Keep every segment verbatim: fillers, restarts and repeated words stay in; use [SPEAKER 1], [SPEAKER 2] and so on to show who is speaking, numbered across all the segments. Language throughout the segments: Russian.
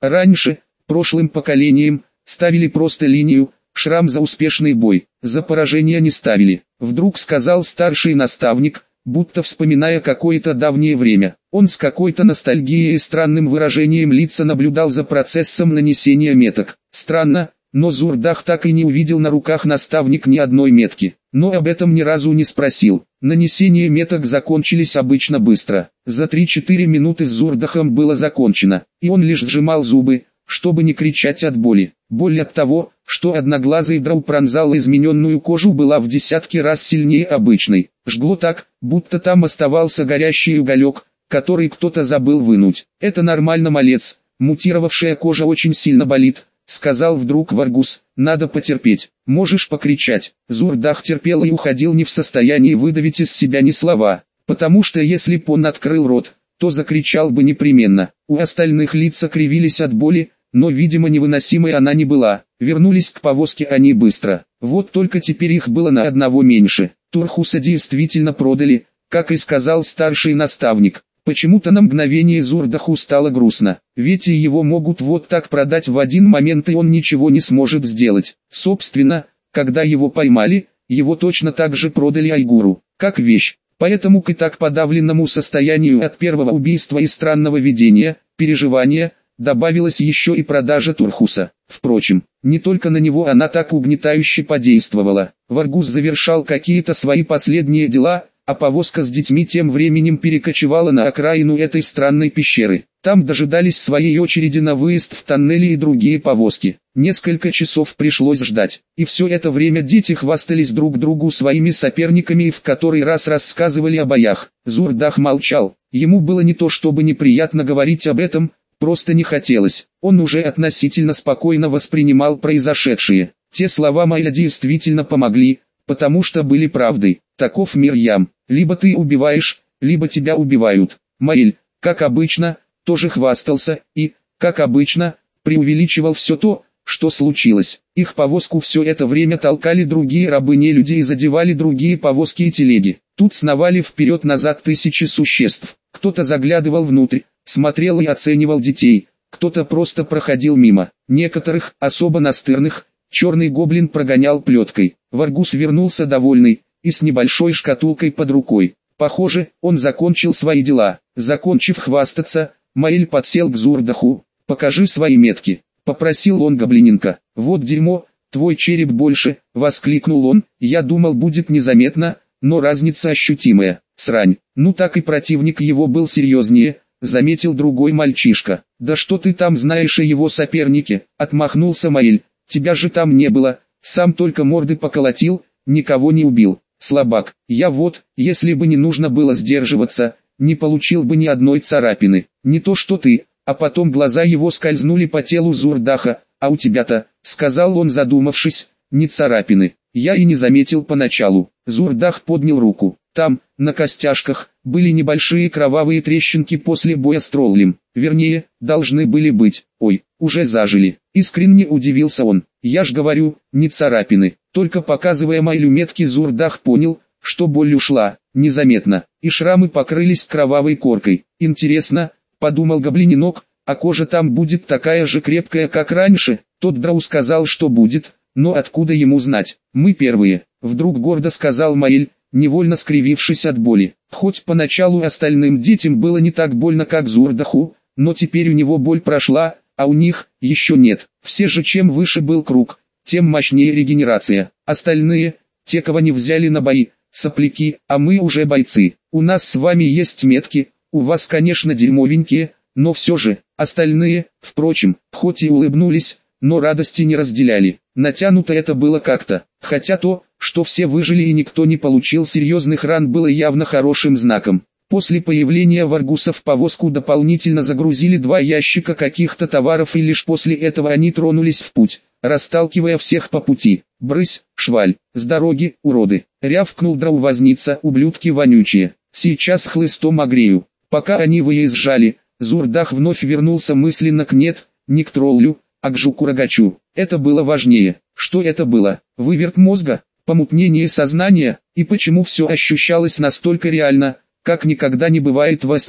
[SPEAKER 1] Раньше, прошлым поколением, ставили просто линию, шрам за успешный бой, за поражение не ставили. Вдруг сказал старший наставник, будто вспоминая какое-то давнее время. Он с какой-то ностальгией и странным выражением лица наблюдал за процессом нанесения меток. Странно, но Зурдах так и не увидел на руках наставник ни одной метки. Но об этом ни разу не спросил. Нанесение меток закончились обычно быстро. За три-четыре минуты с Зурдахом было закончено, и он лишь сжимал зубы, чтобы не кричать от боли. Боль от того, что одноглазый драу пронзал измененную кожу, была в десятки раз сильнее обычной. Жгло так, будто там оставался горящий уголек, который кто-то забыл вынуть. «Это нормально, малец, мутировавшая кожа очень сильно болит», — сказал вдруг Варгус. «Надо потерпеть, можешь покричать». Зурдах терпел и уходил не в состоянии выдавить из себя ни слова, потому что если б он открыл рот, то закричал бы непременно. У остальных лица кривились от боли, но, видимо, невыносимой она не была. Вернулись к повозке они быстро. Вот только теперь их было на одного меньше. Турхуса действительно продали, как и сказал старший наставник. Почему-то на мгновение Зурдаху стало грустно, ведь и его могут вот так продать в один момент, и он ничего не сможет сделать. Собственно, когда его поймали, его точно так же продали Айгуру, как вещь. Поэтому к и так подавленному состоянию от первого убийства и странного видения, переживания, добавилась еще и продажа Турхуса. Впрочем, не только на него она так угнетающе подействовала. Варгус завершал какие-то свои последние дела, а повозка с детьми тем временем перекочевала на окраину этой странной пещеры. Там дожидались своей очереди на выезд в тоннели и другие повозки. Несколько часов пришлось ждать, и все это время дети хвастались друг другу своими соперниками и в который раз рассказывали о боях. Зурдах молчал, ему было не то чтобы неприятно говорить об этом, просто не хотелось. Он уже относительно спокойно воспринимал произошедшее. Те слова Майля действительно помогли, потому что были правдой. Таков мир ям. Либо ты убиваешь, либо тебя убивают. Маэль, как обычно, тоже хвастался и, как обычно, преувеличивал все то, что случилось. Их повозку все это время толкали другие рабы-нелюди и задевали другие повозки и телеги. Тут сновали вперед-назад тысячи существ. Кто-то заглядывал внутрь, смотрел и оценивал детей, кто-то просто проходил мимо. Некоторых, особо настырных, черный гоблин прогонял плеткой. Варгус вернулся довольный, и с небольшой шкатулкой под рукой. Похоже, он закончил свои дела. Закончив хвастаться, Маэль подсел к Зурдаху. «Покажи свои метки», — попросил он гоблиненка. «Вот дерьмо, твой череп больше», — воскликнул он. «Я думал, будет незаметно, но разница ощутимая. Срань». Ну так и противник его был серьезнее, заметил другой мальчишка. «Да что ты там знаешь о его сопернике?» — отмахнулся Маэль. «Тебя же там не было, сам только морды поколотил, никого не убил. Слабак, я вот, если бы не нужно было сдерживаться, не получил бы ни одной царапины. Не то что ты». А потом глаза его скользнули по телу Зурдаха. «А у тебя-то», — сказал он, задумавшись, — «не царапины». Я и не заметил поначалу. Зурдах поднял руку. Там, на костяшках, были небольшие кровавые трещинки после боя с троллем. Вернее, должны были быть. Ой, уже зажили. Искренне удивился он. Я ж говорю, не царапины. Только показывая Майлю метки, Зурдах понял, что боль ушла, незаметно, и шрамы покрылись кровавой коркой. Интересно, подумал гоблиненок, а кожа там будет такая же крепкая, как раньше? Тот драу сказал, что будет, но откуда ему знать? Мы первые. Вдруг гордо сказал Маэль, невольно скривившись от боли. Хоть поначалу остальным детям было не так больно, как Зурдаху, но теперь у него боль прошла, а у них еще нет. Все же чем выше был круг, тем мощнее регенерация. Остальные, те, кого не взяли на бои, сопляки, а мы уже бойцы. У нас с вами есть метки, у вас, конечно, дерьмовенькие, но все же. Остальные, впрочем, хоть и улыбнулись, но радости не разделяли. Натянуто это было как-то, хотя то, что все выжили и никто не получил серьезных ран, было явно хорошим знаком. После появления Варгуса в повозку дополнительно загрузили два ящика каких-то товаров, и лишь после этого они тронулись в путь, расталкивая всех по пути. «Брысь, шваль, с дороги, уроды!» — рявкнул драу-возница, ублюдки вонючие. «Сейчас хлыстом огрею». Пока они выезжали, Зурдах вновь вернулся мысленно к нет, не к троллю, а к жуку-рогачу. Это было важнее. Что это было? Выверт мозга? Помутнение сознания? И почему все ощущалось настолько реально, как никогда не бывает во сне?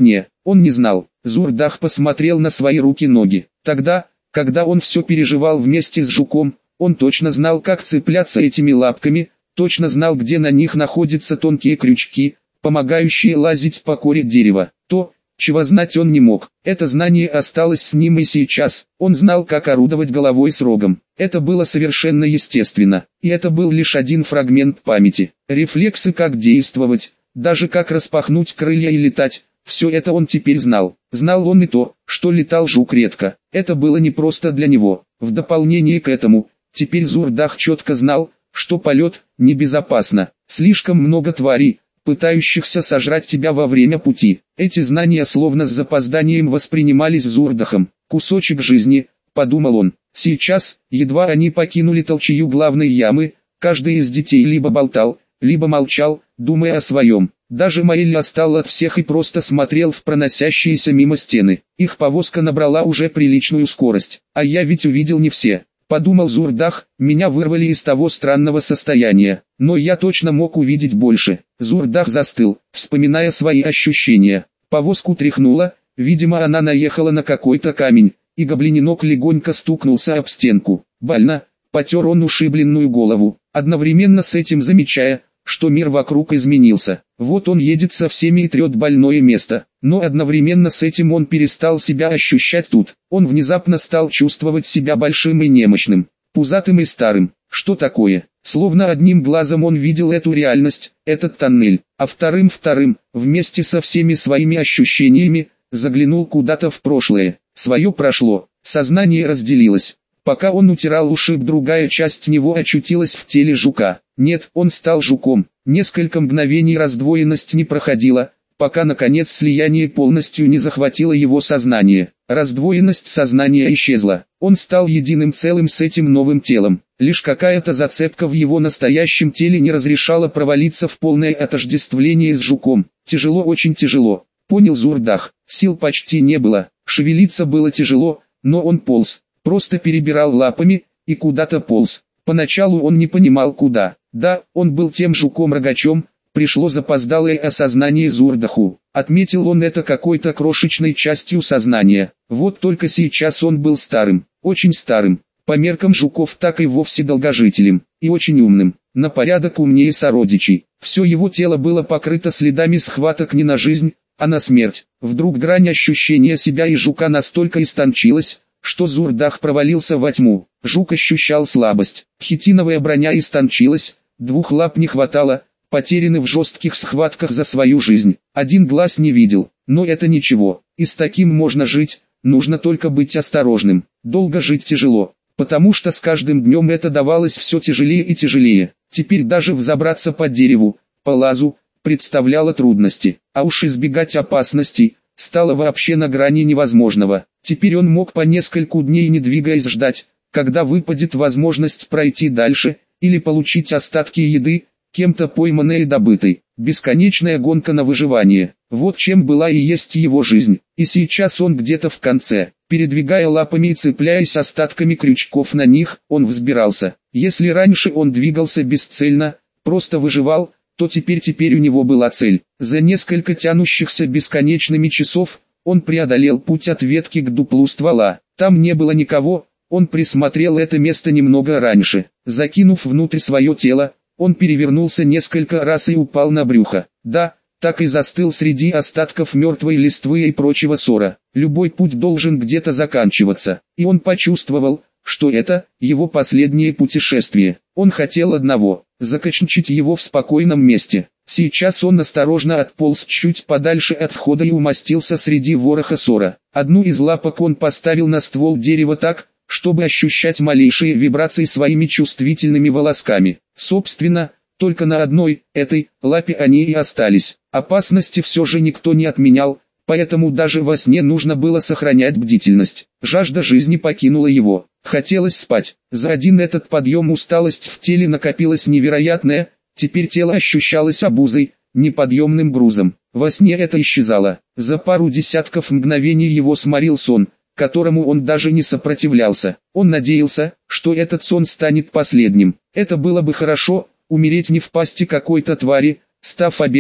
[SPEAKER 1] Он не знал. Зурдах посмотрел на свои руки-ноги. Тогда, когда он все переживал вместе с жуком, он точно знал, как цепляться этими лапками, точно знал, где на них находятся тонкие крючки, помогающие лазить по коре дерева. То, чего знать он не мог, это знание осталось с ним и сейчас. Он знал, как орудовать головой с рогом. Это было совершенно естественно, и это был лишь один фрагмент памяти. Рефлексы, как действовать, даже как распахнуть крылья и летать, все это он теперь знал. Знал он и то, что летал жук редко. Это было не просто для него. В дополнение к этому, теперь Зурдах четко знал, что полет небезопасно. Слишком много тварей, пытающихся сожрать тебя во время пути. Эти знания словно с запозданием воспринимались Зурдахом. Кусочек жизни, подумал он. Сейчас, едва они покинули толчею главной ямы, каждый из детей либо болтал, либо молчал, думая о своем. Даже Маэль отстал от всех и просто смотрел в проносящиеся мимо стены. Их повозка набрала уже приличную скорость. А я ведь увидел не все. Подумал Зурдах, меня вырвали из того странного состояния. Но я точно мог увидеть больше. Зурдах застыл, вспоминая свои ощущения. Повозку тряхнуло, видимо она наехала на какой-то камень, и гоблининок легонько стукнулся об стенку. Больно, потер он ушибленную голову, одновременно с этим замечая, что мир вокруг изменился. Вот он едет со всеми и трет больное место, но одновременно с этим он перестал себя ощущать тут. Он внезапно стал чувствовать себя большим и немощным, пузатым и старым. Что такое? Словно одним глазом он видел эту реальность, этот тоннель, а вторым-вторым, вместе со всеми своими ощущениями, заглянул куда-то в прошлое. Свое прошло, сознание разделилось. Пока он утирал ушиб, другая часть него очутилась в теле жука. Нет, он стал жуком. Несколько мгновений раздвоенность не проходила, пока наконец слияние полностью не захватило его сознание. Раздвоенность сознания исчезла. Он стал единым целым с этим новым телом. Лишь какая-то зацепка в его настоящем теле не разрешала провалиться в полное отождествление с жуком. Тяжело, очень тяжело. Понял Зурдах. Сил почти не было. Шевелиться было тяжело, но он полз. Просто перебирал лапами и куда-то полз. Поначалу он не понимал куда. Да, он был тем жуком-рогачом, пришло запоздалое осознание Зурдаху. Отметил он это какой-то крошечной частью сознания. Вот только сейчас он был старым, очень старым. По меркам жуков так и вовсе долгожителем, и очень умным, на порядок умнее сородичей. Все его тело было покрыто следами схваток не на жизнь, а на смерть. Вдруг грань ощущения себя и жука настолько истончилась, что Зурдах провалился во тьму. Жук ощущал слабость, хитиновая броня истончилась, двух лап не хватало, потеряны в жестких схватках за свою жизнь. Один глаз не видел, но это ничего, и с таким можно жить, нужно только быть осторожным. Долго жить тяжело, потому что с каждым днем это давалось все тяжелее и тяжелее. Теперь даже взобраться по дереву, по лазу, представляло трудности, а уж избегать опасностей стало вообще на грани невозможного. Теперь он мог по нескольку дней не двигаясь ждать, когда выпадет возможность пройти дальше, или получить остатки еды, кем-то пойманной и добытой. Бесконечная гонка на выживание. Вот чем была и есть его жизнь. И сейчас он где-то в конце, передвигая лапами и цепляясь остатками крючков на них, он взбирался. Если раньше он двигался бесцельно, просто выживал, то теперь теперь у него была цель. За несколько тянущихся бесконечными часов, он преодолел путь от ветки к дуплу ствола. Там не было никого, он присмотрел это место немного раньше. Закинув внутрь свое тело, он перевернулся несколько раз и упал на брюхо. Да, так и застыл среди остатков мертвой листвы и прочего ссора. Любой путь должен где-то заканчиваться. И он почувствовал, что это его последнее путешествие. Он хотел одного – закачнчить его в спокойном месте. Сейчас он осторожно отполз чуть подальше от входа и умостился среди вороха ссора. Одну из лапок он поставил на ствол дерева так, чтобы ощущать малейшие вибрации своими чувствительными волосками. Собственно, только на одной, этой, лапе они и остались. Опасности все же никто не отменял, поэтому даже во сне нужно было сохранять бдительность. Жажда жизни покинула его. Хотелось спать. За один этот подъем усталость в теле накопилась невероятная, теперь тело ощущалось обузой, неподъемным грузом. Во сне это исчезало. За пару десятков мгновений его сморил сон, которому он даже не сопротивлялся. Он надеялся, что этот сон станет последним. Это было бы хорошо, умереть не в пасти какой-то твари, став обедом,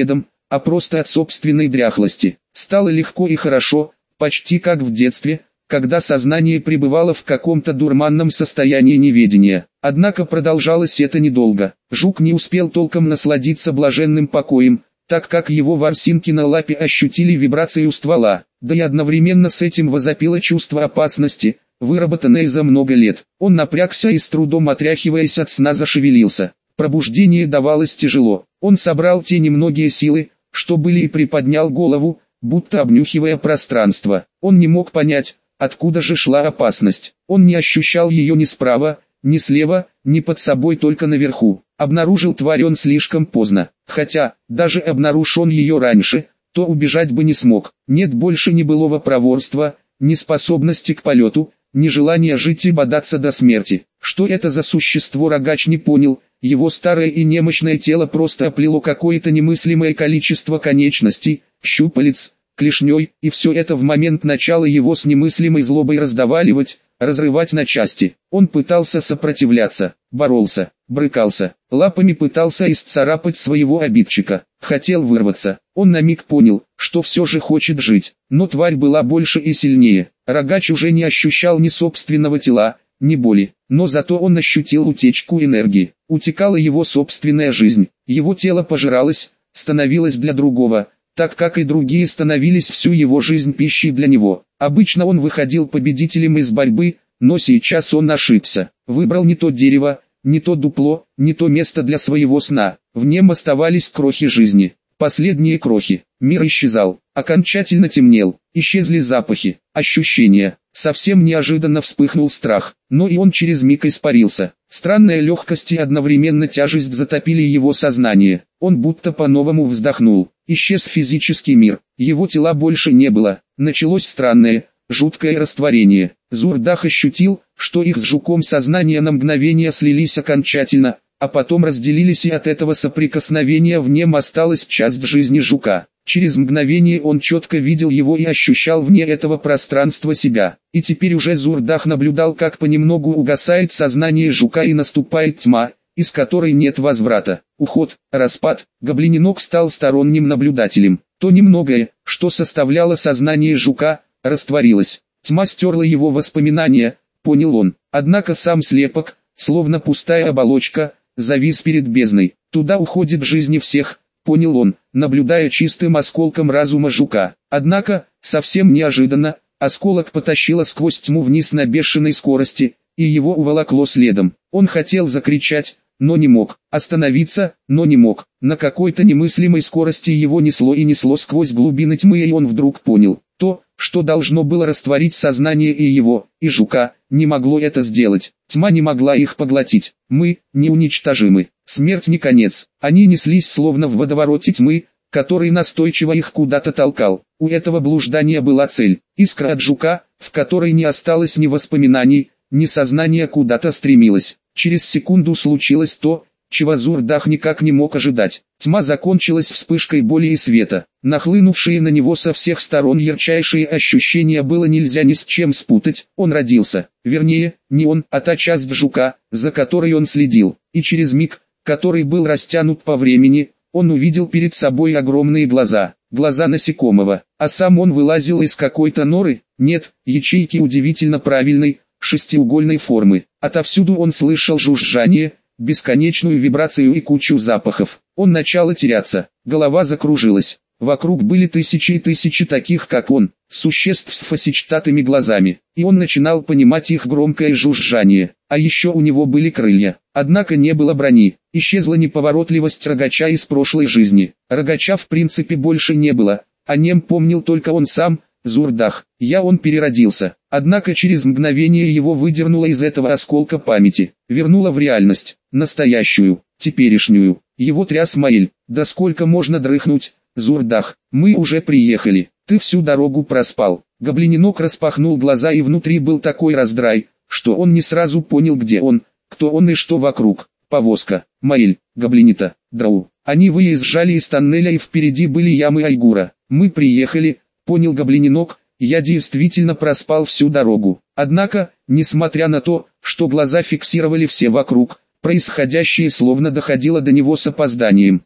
[SPEAKER 1] а просто от собственной дряхлости. Стало легко и хорошо, почти как в детстве, когда сознание пребывало в каком-то дурманном состоянии неведения. Однако продолжалось это недолго. Жук не успел толком насладиться блаженным покоем, так как его ворсинки на лапе ощутили вибрацию ствола, да и одновременно с этим возопило чувство опасности, выработанное за много лет. Он напрягся и с трудом отряхиваясь от сна зашевелился. Пробуждение давалось тяжело. Он собрал те немногие силы, что были, и приподнял голову, будто обнюхивая пространство. Он не мог понять, откуда же шла опасность. Он не ощущал ее ни справа, ни слева, ни под собой, только наверху. Обнаружил тварь он слишком поздно. Хотя, даже обнаружил он ее раньше, то убежать бы не смог. Нет больше ни былого проворства, ни способности к полету, ни желания жить и бодаться до смерти. Что это за существо, Рогач не понял. Его старое и немощное тело просто оплело какое-то немыслимое количество конечностей, щупалец, клешней, и все это в момент начала его с немыслимой злобой раздаваливать, разрывать на части. Он пытался сопротивляться, боролся, брыкался, лапами пытался исцарапать своего обидчика, хотел вырваться. Он на миг понял, что все же хочет жить, но тварь была больше и сильнее. Рогач уже не ощущал ни собственного тела, ни боли, но зато он ощутил утечку энергии. Утекала его собственная жизнь, его тело пожиралось, становилось для другого, так как и другие становились всю его жизнь пищей для него. Обычно он выходил победителем из борьбы, но сейчас он ошибся. Выбрал не то дерево, не то дупло, не то место для своего сна. В нем оставались крохи жизни. Последние крохи. Мир исчезал, окончательно темнел, исчезли запахи, ощущения. Совсем неожиданно вспыхнул страх, но и он через миг испарился. Странная легкость и одновременно тяжесть затопили его сознание. Он будто по-новому вздохнул. Исчез физический мир, его тела больше не было. Началось странное, жуткое растворение. Зурдах ощутил, что их с жуком сознания на мгновение слились окончательно, а потом разделились, и от этого соприкосновения в нем осталась часть жизни жука. Через мгновение он четко видел его и ощущал вне этого пространства себя. И теперь уже Зурдах наблюдал, как понемногу угасает сознание жука и наступает тьма, из которой нет возврата. Уход, распад. Гоблининок стал сторонним наблюдателем. То немногое, что составляло сознание жука, растворилось. Тьма стерла его воспоминания, понял он. Однако сам слепок, словно пустая оболочка, завис перед бездной. Туда уходит жизни всех, понял он, наблюдая чистым осколком разума жука. Однако, совсем неожиданно, осколок потащило сквозь тьму вниз на бешеной скорости, и его уволокло следом. Он хотел закричать, но не мог, остановиться, но не мог. На какой-то немыслимой скорости его несло и несло сквозь глубины тьмы, и он вдруг понял, то, что должно было растворить сознание и его, и жука, не могло это сделать. Тьма не могла их поглотить. Мы неуничтожимы. Смерть не конец. Они неслись словно в водовороте тьмы, который настойчиво их куда-то толкал. У этого блуждания была цель. Искра от жука, в которой не осталось ни воспоминаний, ни сознания, куда-то стремилась. Через секунду случилось то, чего Зурдах никак не мог ожидать. Тьма закончилась вспышкой боли и света. Нахлынувшие на него со всех сторон ярчайшие ощущения было нельзя ни с чем спутать. Он родился. Вернее, не он, а та часть жука, за которой он следил. И через миг, который был растянут по времени, он увидел перед собой огромные глаза. Глаза насекомого. А сам он вылазил из какой-то норы? Нет, ячейки удивительно правильной, шестиугольной формы. Отовсюду он слышал жужжание, бесконечную вибрацию и кучу запахов. Он начал теряться, голова закружилась. Вокруг были тысячи и тысячи таких, как он, существ с фасетчатыми глазами, и он начинал понимать их громкое жужжание. А еще у него были крылья, однако не было брони. Исчезла неповоротливость Рогача из прошлой жизни. Рогача в принципе больше не было, о нем помнил только он сам, Зурдах. Я он переродился. Однако через мгновение его выдернуло из этого осколка памяти, вернуло в реальность, настоящую, теперешнюю. Его тряс Маэль. Да сколько можно дрыхнуть, Зурдах, мы уже приехали, ты всю дорогу проспал. Гоблининок распахнул глаза, и внутри был такой раздрай, что он не сразу понял, где он, кто он и что вокруг. Повозка, Маэль, Гоблинита, Драу. Они выезжали из тоннеля, и впереди были ямы Айгура. Мы приехали, понял Гоблининок, я действительно проспал всю дорогу. Однако, несмотря на то, что глаза фиксировали все вокруг, происходящее словно доходило до него с опозданием.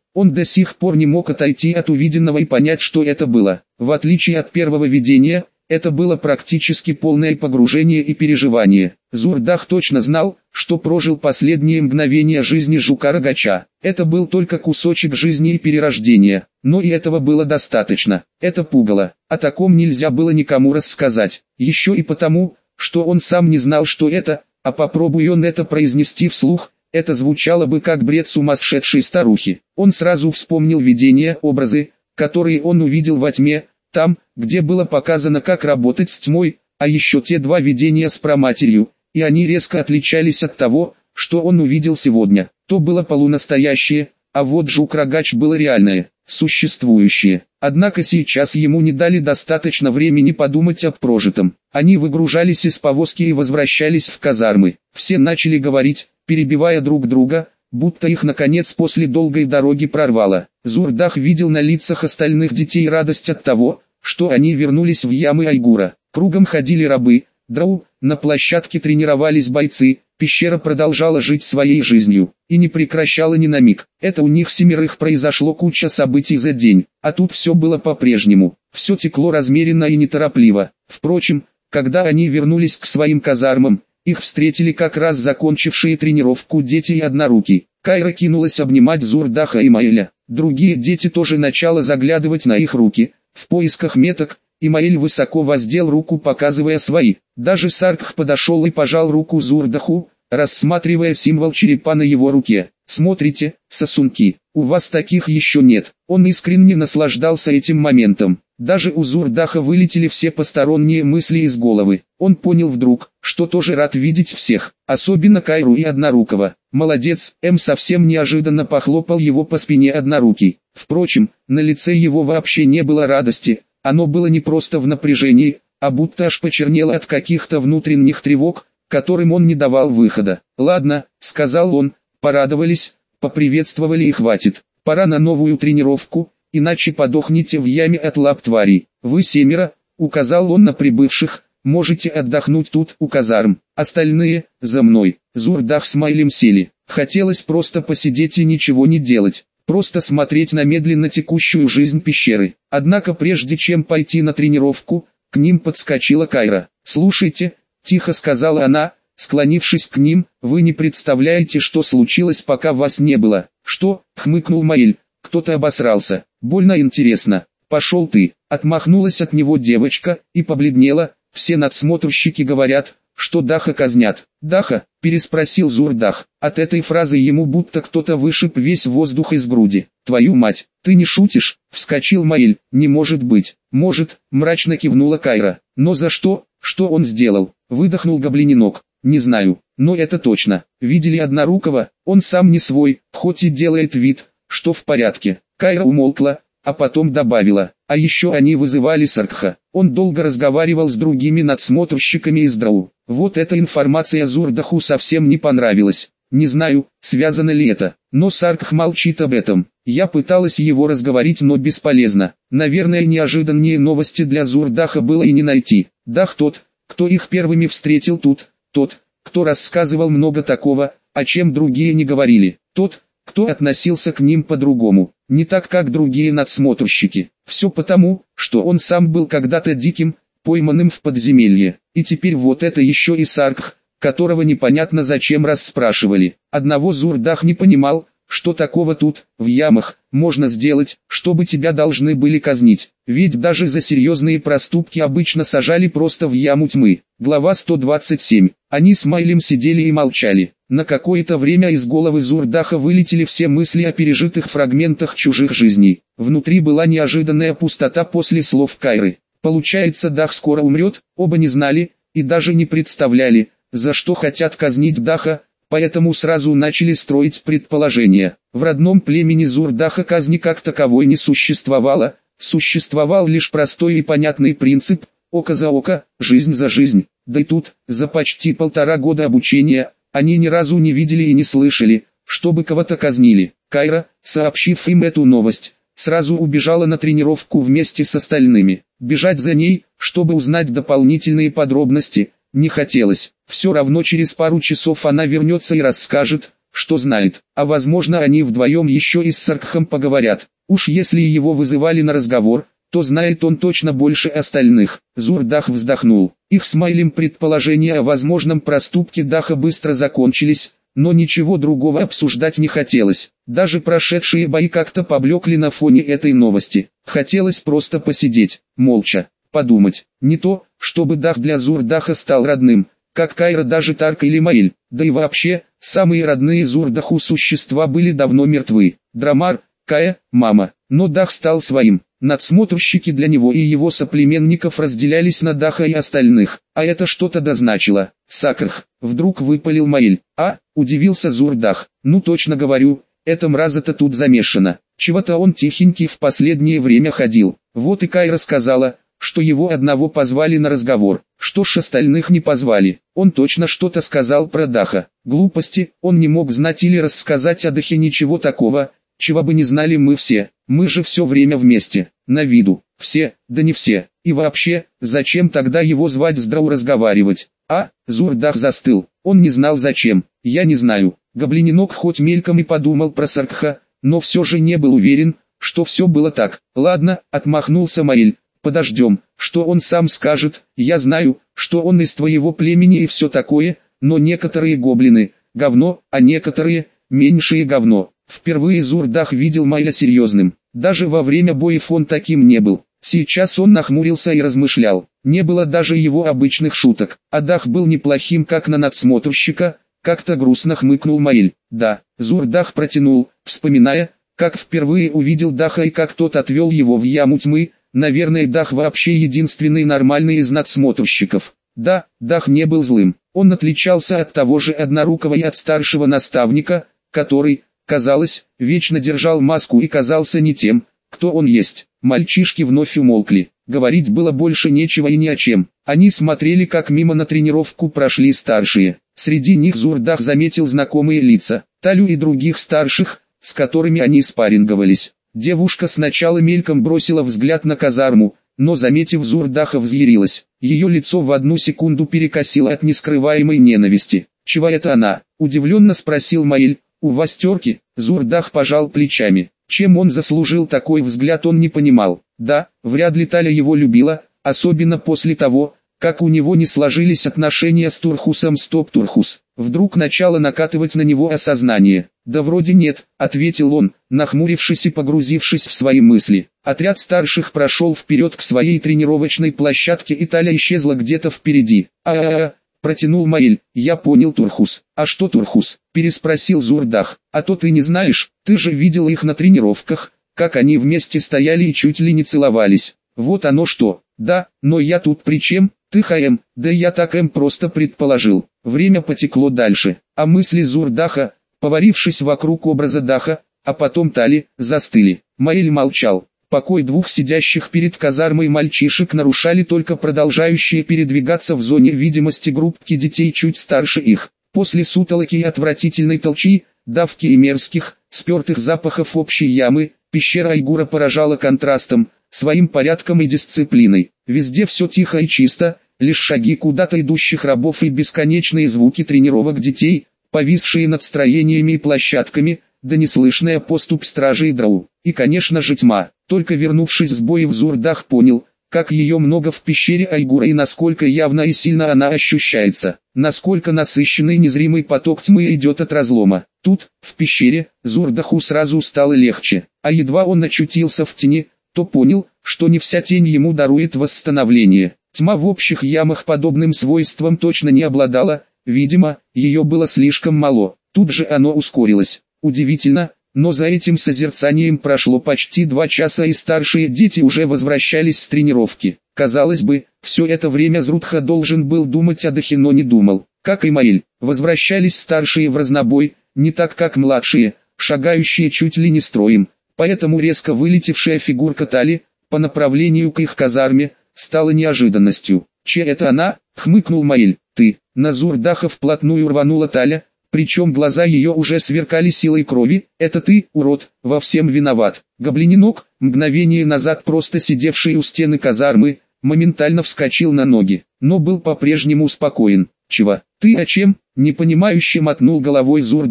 [SPEAKER 1] Он до сих пор не мог отойти от увиденного и понять, что это было. В отличие от первого видения, это было практически полное погружение и переживание. Зурдах точно знал, что прожил последние мгновения жизни жука-рогача. Это был только кусочек жизни и перерождения, но и этого было достаточно. Это пугало. О таком нельзя было никому рассказать. Еще и потому, что он сам не знал, что это, а попробуй он это произнести вслух, это звучало бы как бред сумасшедшей старухи. Он сразу вспомнил видения, образы, которые он увидел во тьме, там, где было показано, как работать с тьмой, а еще те два видения с праматерью, и они резко отличались от того, что он увидел сегодня. То было полунастоящее, а вот жук-рогач было реальное, существующее. Однако сейчас ему не дали достаточно времени подумать о прожитом. Они выгружались из повозки и возвращались в казармы. Все начали говорить, перебивая друг друга, будто их наконец после долгой дороги прорвало. Зурдах видел на лицах остальных детей радость от того, что они вернулись в ямы Айгура. Кругом ходили рабы, драу, на площадке тренировались бойцы, пещера продолжала жить своей жизнью, и не прекращала ни на миг. Это у них семерых произошло куча событий за день, а тут все было по-прежнему. Все текло размеренно и неторопливо. Впрочем, когда они вернулись к своим казармам, их встретили как раз закончившие тренировку дети и одноруки. Кайра кинулась обнимать Зурдаха и Маэля. Другие дети тоже начали заглядывать на их руки, в поисках меток, и Маэль высоко воздел руку, показывая свои. Даже Саркх подошел и пожал руку Зурдаху, рассматривая символ черепа на его руке. «Смотрите, сосунки, у вас таких еще нет». Он искренне наслаждался этим моментом. Даже у Зурдаха вылетели все посторонние мысли из головы. Он понял вдруг, что тоже рад видеть всех, особенно Кайру и Однорукого. «Молодец!» М совсем неожиданно похлопал его по спине Однорукий. Впрочем, на лице его вообще не было радости, оно было не просто в напряжении, а будто аж почернело от каких-то внутренних тревог, которым он не давал выхода. «Ладно», — сказал он, — «порадовались, поприветствовали и хватит. Пора на новую тренировку, иначе подохнете в яме от лап тварей. Вы семеро», — указал он на прибывших, — «можете отдохнуть тут у казарм. Остальные, за мной». Зурдах с Майлем сели. Хотелось просто посидеть и ничего не делать, просто смотреть на медленно текущую жизнь пещеры. Однако прежде чем пойти на тренировку, к ним подскочила Кайра. «Слушайте», — тихо сказала она, склонившись к ним, — «вы не представляете, что случилось, пока вас не было». «Что?» — хмыкнул Маэль. «Кто-то обосрался. Больно интересно». «Пошел ты», — отмахнулась от него девочка и побледнела. «Все надсмотрщики говорят, что Даха казнят». «Даха?» — переспросил Зурдах. От этой фразы ему будто кто-то вышиб весь воздух из груди. «Твою мать, ты не шутишь?» — вскочил Маэль. «Не может быть». «Может», — мрачно кивнула Кайра. «Но за что? Что он сделал?» — выдохнул гоблининок. «Не знаю, но это точно. Видели Однорукого? Он сам не свой, хоть и делает вид, что в порядке». Кайра умолкла, а потом добавила: «А еще они вызывали Саркха. Он долго разговаривал с другими надсмотрщиками из драу». Вот эта информация Зурдаху совсем не понравилась. Не знаю, связано ли это, но Саркх молчит об этом. Я пыталась его разговорить, но бесполезно. Наверное, неожиданнее новости для Зурдаха было и не найти. Дах тот, кто их первыми встретил тут, тот, кто рассказывал много такого, о чем другие не говорили, тот, кто относился к ним по-другому, не так как другие надсмотрщики. Все потому, что он сам был когда-то диким, пойманным в подземелье, и теперь вот это еще и Саркх, которого непонятно зачем расспрашивали. Одного Зурдах не понимал, что такого тут, в ямах, можно сделать, чтобы тебя должны были казнить. Ведь даже за серьезные проступки обычно сажали просто в яму тьмы. Глава сто двадцать семь. Они с Майлем сидели и молчали. На какое-то время из головы Зурдаха вылетели все мысли о пережитых фрагментах чужих жизней. Внутри была неожиданная пустота после слов Кайры. Получается, Дах скоро умрет, оба не знали, и даже не представляли, за что хотят казнить Даха, поэтому сразу начали строить предположения. В родном племени Зурдаха казни как таковой не существовало, существовал лишь простой и понятный принцип – око за око, жизнь за жизнь. Да и тут, за почти полтора года обучения, они ни разу не видели и не слышали, чтобы кого-то казнили. Кайра, сообщив им эту новость, сразу убежала на тренировку вместе с остальными. Бежать за ней, чтобы узнать дополнительные подробности, не хотелось. Все равно через пару часов она вернется и расскажет, что знает, а возможно они вдвоем еще и с Саркхом поговорят. Уж если его вызывали на разговор, то знает он точно больше остальных. Зурдах вздохнул. Их с Майлем предположения о возможном проступке Даха быстро закончились, но ничего другого обсуждать не хотелось. Даже прошедшие бои как-то поблекли на фоне этой новости. Хотелось просто посидеть, молча, подумать. Не то, чтобы Дах для Зурдаха стал родным, как Кайра, даже Тарк или Маэль. Да и вообще, самые родные Зурдаху существа были давно мертвы. Драмар, Кая, мама. Но Дах стал своим. Надсмотрщики для него и его соплеменников разделялись на Даха и остальных, а это что-то дозначило. Сакрх, вдруг выпалил Маэль. А, удивился Зурдах, ну точно говорю, эта мраза-то тут замешана. Чего-то он тихенький в последнее время ходил. Вот и Кайра сказала, что его одного позвали на разговор. Что ж остальных не позвали? Он точно что-то сказал про Даха. Глупости, он не мог знать или рассказать о Дахе ничего такого, чего бы не знали мы все. Мы же все время вместе, на виду, все, да не все. И вообще, зачем тогда его звать с Драу разговаривать? А, Зурдах застыл, он не знал зачем, я не знаю. Гоблининок хоть мельком и подумал про Саркха, но все же не был уверен, что все было так. Ладно, отмахнулся Маэль, подождем, что он сам скажет. Я знаю, что он из твоего племени и все такое, но некоторые гоблины, говно, а некоторые, меньшее говно. Впервые Зурдах видел Майля серьезным. Даже во время боев он таким не был. Сейчас он нахмурился и размышлял. Не было даже его обычных шуток. А Дах был неплохим как на надсмотрщика, как-то грустно хмыкнул Маэль. Да, Зурдах протянул, вспоминая, как впервые увидел Даха и как тот отвел его в яму тьмы. Наверное, Дах вообще единственный нормальный из надсмотрщиков. Да, Дах не был злым. Он отличался от того же однорукого и от старшего наставника, который, казалось, вечно держал маску и казался не тем, кто он есть. Мальчишки вновь умолкли. Говорить было больше нечего и ни о чем. Они смотрели, как мимо на тренировку прошли старшие. Среди них Зурдах заметил знакомые лица, Талю и других старших, с которыми они спарринговались. Девушка сначала мельком бросила взгляд на казарму, но, заметив Зурдаха, взъярилась. Ее лицо в одну секунду перекосило от нескрываемой ненависти. «Чего это она?» – удивленно спросил Маэль. «У вас терки?» – Зурдах пожал плечами. Чем он заслужил такой взгляд, он не понимал. Да, вряд ли Таля его любила, особенно после того, как у него не сложились отношения с Турхусом. Стоп, Турхус. Вдруг начало накатывать на него осознание. «Да вроде нет», — ответил он, нахмурившись и погрузившись в свои мысли. Отряд старших прошел вперед к своей тренировочной площадке, и Таля исчезла где-то впереди. «А-а-а», — протянул Маэль. «Я понял, Турхус». «А что Турхус?» — переспросил Зурдах. «А то ты не знаешь, ты же видел их на тренировках, как они вместе стояли и чуть ли не целовались». «Вот оно что. Да, но я тут при чем? Ты ХМ, да я так им просто предположил». Время потекло дальше, а мысли Зурдаха, поварившись вокруг образа Даха, а потом Тали, застыли. Маэль молчал. Покой двух сидящих перед казармой мальчишек нарушали только продолжающие передвигаться в зоне видимости группки детей чуть старше их. После сутолоки и отвратительной толчи, давки и мерзких, спертых запахов общей ямы, пещера Айгура поражала контрастом, своим порядком и дисциплиной. Везде все тихо и чисто, лишь шаги куда-то идущих рабов и бесконечные звуки тренировок детей, повисшие над строениями и площадками, да неслышная поступь стражей Драу. И, конечно же, тьма. Только вернувшись с боя, Зурдах понял, как ее много в пещере Айгура и насколько явно и сильно она ощущается, насколько насыщенный незримый поток тьмы идет от разлома. Тут, в пещере, Зурдаху сразу стало легче, а едва он очутился в тени, то понял, что не вся тень ему дарует восстановление. Тьма в общих ямах подобным свойством точно не обладала, видимо, ее было слишком мало. Тут же оно ускорилось. Удивительно, но за этим созерцанием прошло почти два часа, и старшие дети уже возвращались с тренировки. Казалось бы, все это время Зурдха должен был думать о Дахе, но не думал. Как и Маэль, возвращались старшие в разнобой, не так как младшие, шагающие чуть ли не строем. Поэтому резко вылетевшая фигурка Тали, по направлению к их казарме, стала неожиданностью. «Че это она?» — хмыкнул Маэль. «Ты». На Зурдаха вплотную рванула Таля, причем глаза ее уже сверкали силой крови. «Это ты, урод, во всем виноват». Гоблининок, мгновение назад просто сидевший у стены казармы, моментально вскочил на ноги, но был по-прежнему спокоен. «Чего? Ты о чем?» — непонимающе мотнул головой Зурдах.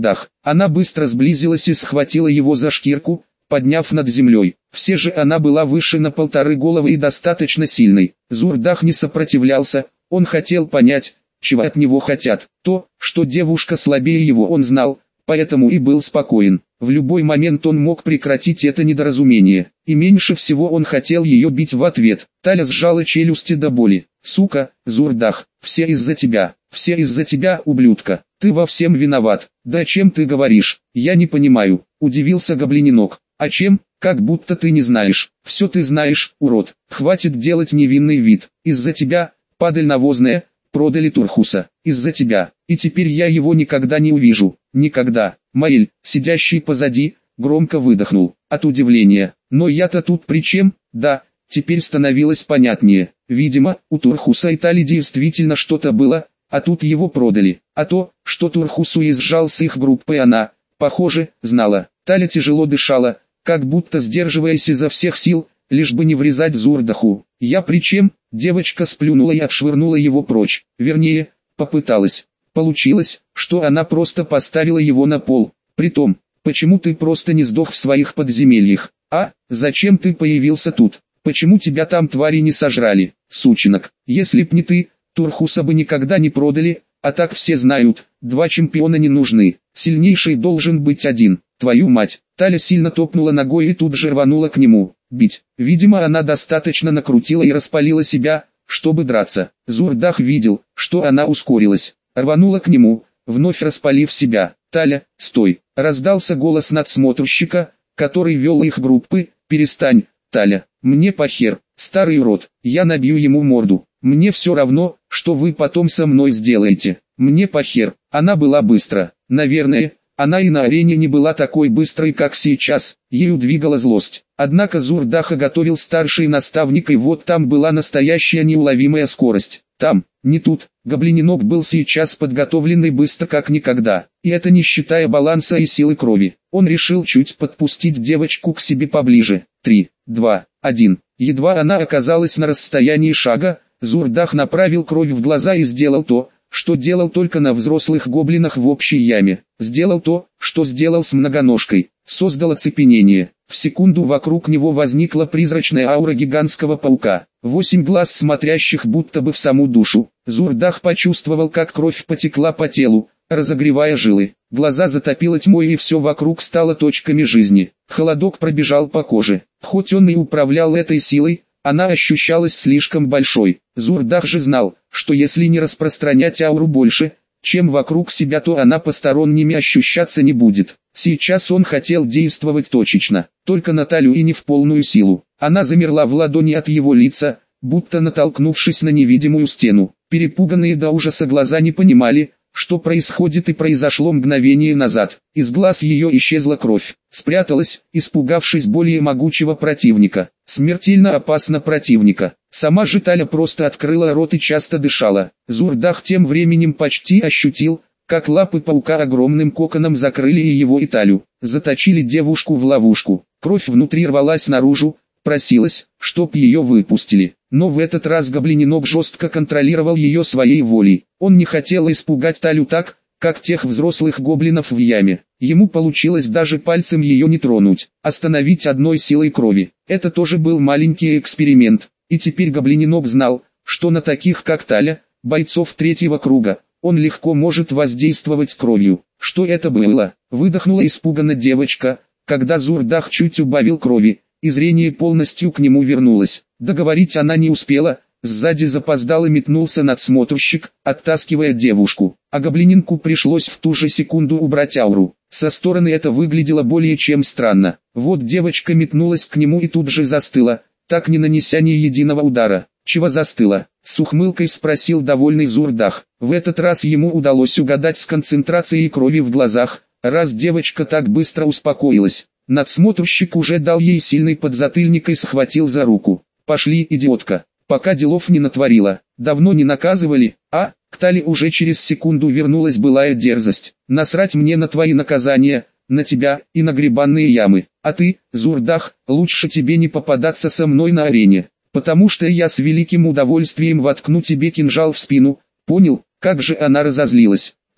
[SPEAKER 1] Она быстро сблизилась и схватила его за шкирку, подняв над землей. Все же она была выше на полторы головы и достаточно сильной. Зурдах не сопротивлялся, он хотел понять, чего от него хотят. То, что девушка слабее его, он знал, поэтому и был спокоен. В любой момент он мог прекратить это недоразумение. И меньше всего он хотел ее бить в ответ. Таля сжала челюсти до боли. «Сука, Зурдах, все из-за тебя, все из-за тебя, ублюдка. Ты во всем виноват». «Да о чем ты говоришь? Я не понимаю», — удивился Гоблининок. «А чем? Как будто ты не знаешь». «Все ты знаешь, урод. Хватит делать невинный вид. Из-за тебя, падаль навозная, продали Турхуса. Из-за тебя. И теперь я его никогда не увижу. Никогда». Маэль, сидящий позади, громко выдохнул от удивления. «Но я-то тут при чем?» «Да». Теперь становилось понятнее. Видимо, у Турхуса и Тали действительно что-то было, а тут его продали. А то, что Турхус уезжал с их группой, она, похоже, знала. Таля тяжело дышала, как будто сдерживаясь изо всех сил, лишь бы не врезать Зурдаху. «Я при чем?» Девочка сплюнула и отшвырнула его прочь. Вернее, попыталась. Получилось, что она просто поставила его на пол. Притом, почему ты просто не сдох в своих подземельях? А, зачем ты появился тут? Почему тебя там твари не сожрали, сученок? Если б не ты, Турхуса бы никогда не продали, а так все знают, два чемпиона не нужны, сильнейший должен быть один. Твою мать!» Таля сильно топнула ногой и тут же рванула к нему, бить. Видимо, она достаточно накрутила и распалила себя, чтобы драться. Зурдах видел, что она ускорилась, рванула к нему, вновь распалив себя. «Таля, стой!» Раздался голос надсмотрщика, который вел их группы. «Перестань, Таля, мне похер, старый урод, я набью ему морду. Мне все равно, что вы потом со мной сделаете. Мне похер». Она была быстро, наверное. Она и на арене не была такой быстрой, как сейчас, ею двигала злость. Однако Зурдаха готовил старший наставник, и вот там была настоящая неуловимая скорость. Там, не тут, Гоблининок был сейчас подготовлен и быстро как никогда, и это не считая баланса и силы крови. Он решил чуть подпустить девочку к себе поближе. Три, два, один. Едва она оказалась на расстоянии шага, Зурдах направил кровь в глаза и сделал то, что делал только на взрослых гоблинах в общей яме. Сделал то, что сделал с многоножкой. Создал оцепенение. В секунду вокруг него возникла призрачная аура гигантского паука. Восемь глаз, смотрящих будто бы в саму душу. Зурдах почувствовал, как кровь потекла по телу, разогревая жилы. Глаза затопило тьмой, и все вокруг стало точками жизни. Холодок пробежал по коже. Хоть он и управлял этой силой, она ощущалась слишком большой. Зурдах же знал, что если не распространять ауру больше, чем вокруг себя, то она посторонними ощущаться не будет. Сейчас он хотел действовать точечно, только на Талю и не в полную силу. Она замерла в ладони от его лица, будто натолкнувшись на невидимую стену. Перепуганные до ужаса глаза не понимали, что происходит, и произошло мгновение назад. Из глаз ее исчезла кровь. Спряталась, испугавшись более могучего противника. Смертельно опасно противника. Сама же Таля просто открыла рот и часто дышала. Зурдах тем временем почти ощутил, как лапы паука огромным коконом закрыли и его, и Талю. Заточили девушку в ловушку. Кровь внутри рвалась наружу, просилась, чтоб ее выпустили. Но в этот раз Гоблининок жестко контролировал ее своей волей. Он не хотел испугать Талю так, как тех взрослых гоблинов в яме. Ему получилось даже пальцем ее не тронуть, остановить одной силой крови. Это тоже был маленький эксперимент. И теперь Гоблининок знал, что на таких как Таля, бойцов третьего круга, он легко может воздействовать кровью. Что это было? Выдохнула испуганно девочка, когда Зурдах чуть убавил крови, и зрение полностью к нему вернулось. Договорить она не успела, сзади запоздало метнулся надсмотрщик, оттаскивая девушку, а Гоблининку пришлось в ту же секунду убрать ауру. Со стороны это выглядело более чем странно. Вот девочка метнулась к нему и тут же застыла, так не нанеся ни единого удара. «Чего застыла?» — с ухмылкой спросил довольный Зурдах. В этот раз ему удалось угадать с концентрацией крови в глазах, раз девочка так быстро успокоилась. Надсмотрщик уже дал ей сильный подзатыльник и схватил за руку. «Пошли, идиотка, пока делов не натворила. Давно не наказывали, а?» К Тале уже через секунду вернулась былая дерзость. «Насрать мне на твои наказания, на тебя и на гребанные ямы. А ты, Зурдах, лучше тебе не попадаться со мной на арене, потому что я с великим удовольствием воткну тебе кинжал в спину». Понял, как же она разозлилась.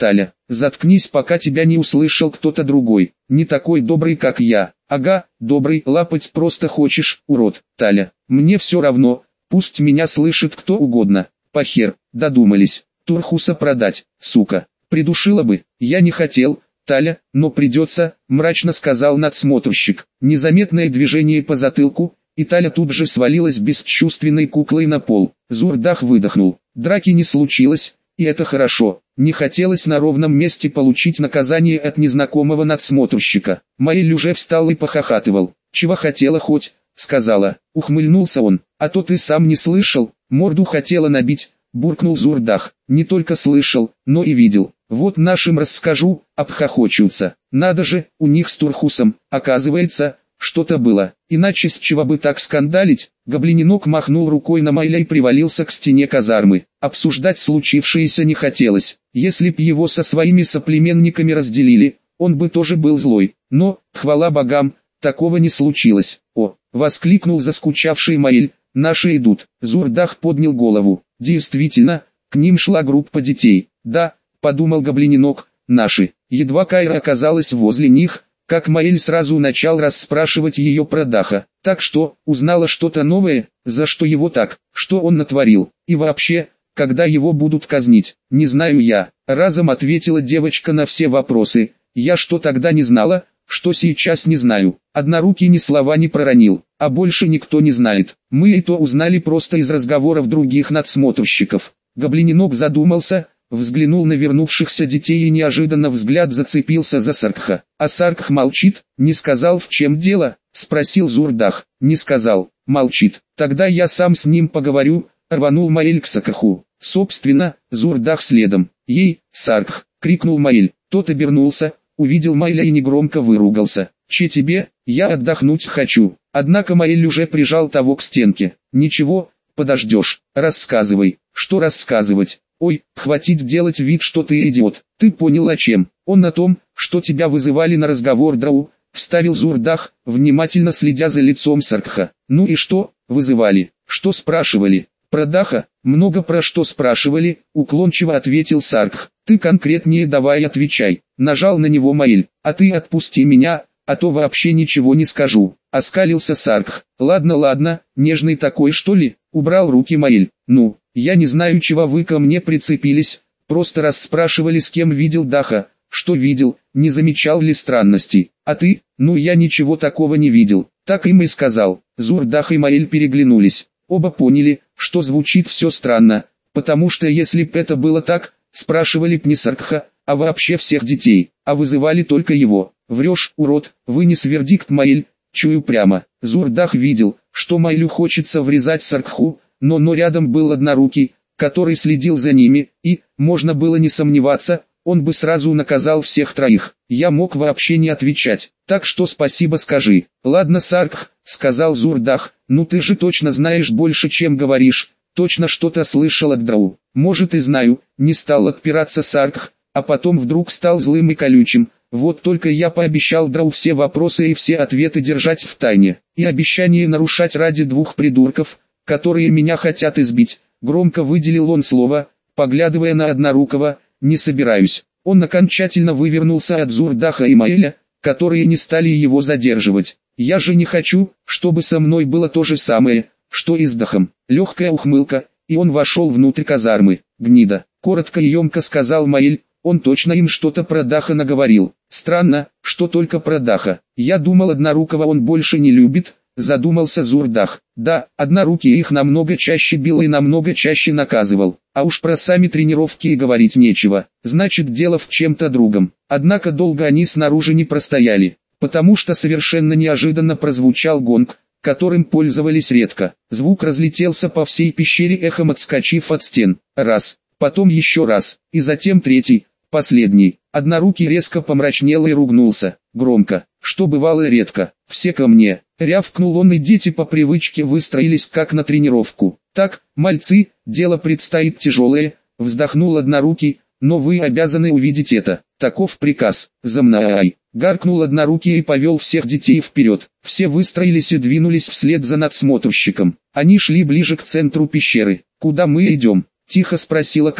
[SPEAKER 1] Таля, заткнись, пока тебя не услышал кто-то другой, не такой добрый, как я. Ага, добрый, лапать просто хочешь, урод. Таля, мне все равно, пусть меня слышит кто угодно. Похер, додумались, Турхуса продать, сука. Придушила бы, я не хотел, Таля, но придется, мрачно сказал надсмотрщик. Незаметное движение по затылку, и Таля тут же свалилась бесчувственной куклой на пол. Зурдах выдохнул. Драки не случилось, и это хорошо. Не хотелось на ровном месте получить наказание от незнакомого надсмотрщика. Маэль уже встал и похохатывал. «Чего хотела хоть?» — сказала. Ухмыльнулся он. «А то ты сам не слышал, морду хотела набить», — буркнул Зурдах. «Не только слышал, но и видел. Вот нашим расскажу», — обхохочутся. «Надо же, у них с Турхусом, оказывается, что-то было. Иначе с чего бы так скандалить?» Гоблининок махнул рукой на Майля и привалился к стене казармы. Обсуждать случившееся не хотелось. Если б его со своими соплеменниками разделили, он бы тоже был злой. Но, хвала богам, такого не случилось. «О!» — воскликнул заскучавший Маэль. «Наши идут». Зурдах поднял голову. Действительно, к ним шла группа детей. «Да», — подумал Гоблининок, — «наши». Едва Кайра оказалась возле них, как Маэль сразу начал расспрашивать ее про Даха. «Так что, узнала что-то новое, за что его так, что он натворил, и вообще, когда его будут казнить?» «Не знаю я», — разом ответила девочка на все вопросы. «Я что тогда не знала, что сейчас не знаю». Однорукий ни слова не проронил, а больше никто не знает. Мы и то узнали просто из разговоров других надсмотрщиков. Гоблининок задумался, взглянул на вернувшихся детей и неожиданно взгляд зацепился за Саркха. А Саркх молчит, не сказал, в чем дело, спросил Зурдах. Не сказал, молчит. Тогда я сам с ним поговорю, рванул Маэль к Саркху. Собственно, Зурдах следом. Ей, Саркх, крикнул Маэль. Тот обернулся, увидел Маэля и негромко выругался. Че тебе, я отдохнуть хочу. Однако Маэль уже прижал того к стенке. Ничего, подождешь, рассказывай. Что рассказывать? Ой, хватит делать вид, что ты идиот. Ты понял о чем? Он на том, что тебя вызывали на разговор Драу, вставил Зурдах, внимательно следя за лицом Саркха. Ну и что, вызывали? Что спрашивали? Про Даха? Много про что спрашивали, уклончиво ответил Саркх. Ты конкретнее давай отвечай. Нажал на него Маэль. А ты отпусти меня, а то вообще ничего не скажу. Оскалился Саркх. Ладно, ладно, нежный такой что ли? Убрал руки Маэль. Ну, я не знаю, чего вы ко мне прицепились, просто расспрашивали, с кем видел Даха, что видел, не замечал ли странностей. А ты? Ну я ничего такого не видел. Так им и сказал. Зурдах и Маэль переглянулись. Оба поняли, что звучит все странно, потому что если б это было так, спрашивали б не Саркха, а вообще всех детей, а вызывали только его. Врешь, урод, вынес вердикт Маэль, чую прямо. Зурдах видел, что Маэлю хочется врезать Саркху, но, но рядом был однорукий, который следил за ними, и, можно было не сомневаться, он бы сразу наказал всех троих. Я мог вообще не отвечать, так что спасибо скажи. Ладно, Саркх, сказал Зурдах, ну ты же точно знаешь больше, чем говоришь, точно что-то слышал от Драу. Может и знаю, не стал отпираться Саркх, а потом вдруг стал злым и колючим. Вот только я пообещал Драу все вопросы и все ответы держать в тайне, и обещание нарушать ради двух придурков, которые меня хотят избить. Громко выделил он слово, поглядывая на Однорукого, не собираюсь. Он окончательно вывернулся от Зурдаха и Маэля, которые не стали его задерживать. Я же не хочу, чтобы со мной было то же самое, что и с Дахом. Легкая ухмылка, и он вошел внутрь казармы. Гнида, коротко и емко сказал Маэль, он точно им что-то про Даха наговорил. Странно, что только про Даха. Я думал, Однорукого он больше не любит, задумался Зурдах. Да, Однорукий их намного чаще бил и намного чаще наказывал. А уж про сами тренировки и говорить нечего. Значит, дело в чем-то другом. Однако долго они снаружи не простояли, потому что совершенно неожиданно прозвучал гонг, которым пользовались редко. Звук разлетелся по всей пещере, эхом отскочив от стен. Раз, потом еще раз, и затем третий, последний. Однорукий резко помрачнел и ругнулся, громко, что бывало редко. «Все ко мне!» — рявкнул он, и дети по привычке выстроились как на тренировку. «Так, мальцы, дело предстоит тяжелое», — вздохнул Однорукий, «но вы обязаны увидеть это. Таков приказ. За мной!» Гаркнул Однорукий и повел всех детей вперед. Все выстроились и двинулись вслед за надсмотрщиком. Они шли ближе к центру пещеры. «Куда мы идем?» — тихо спросила Кайра.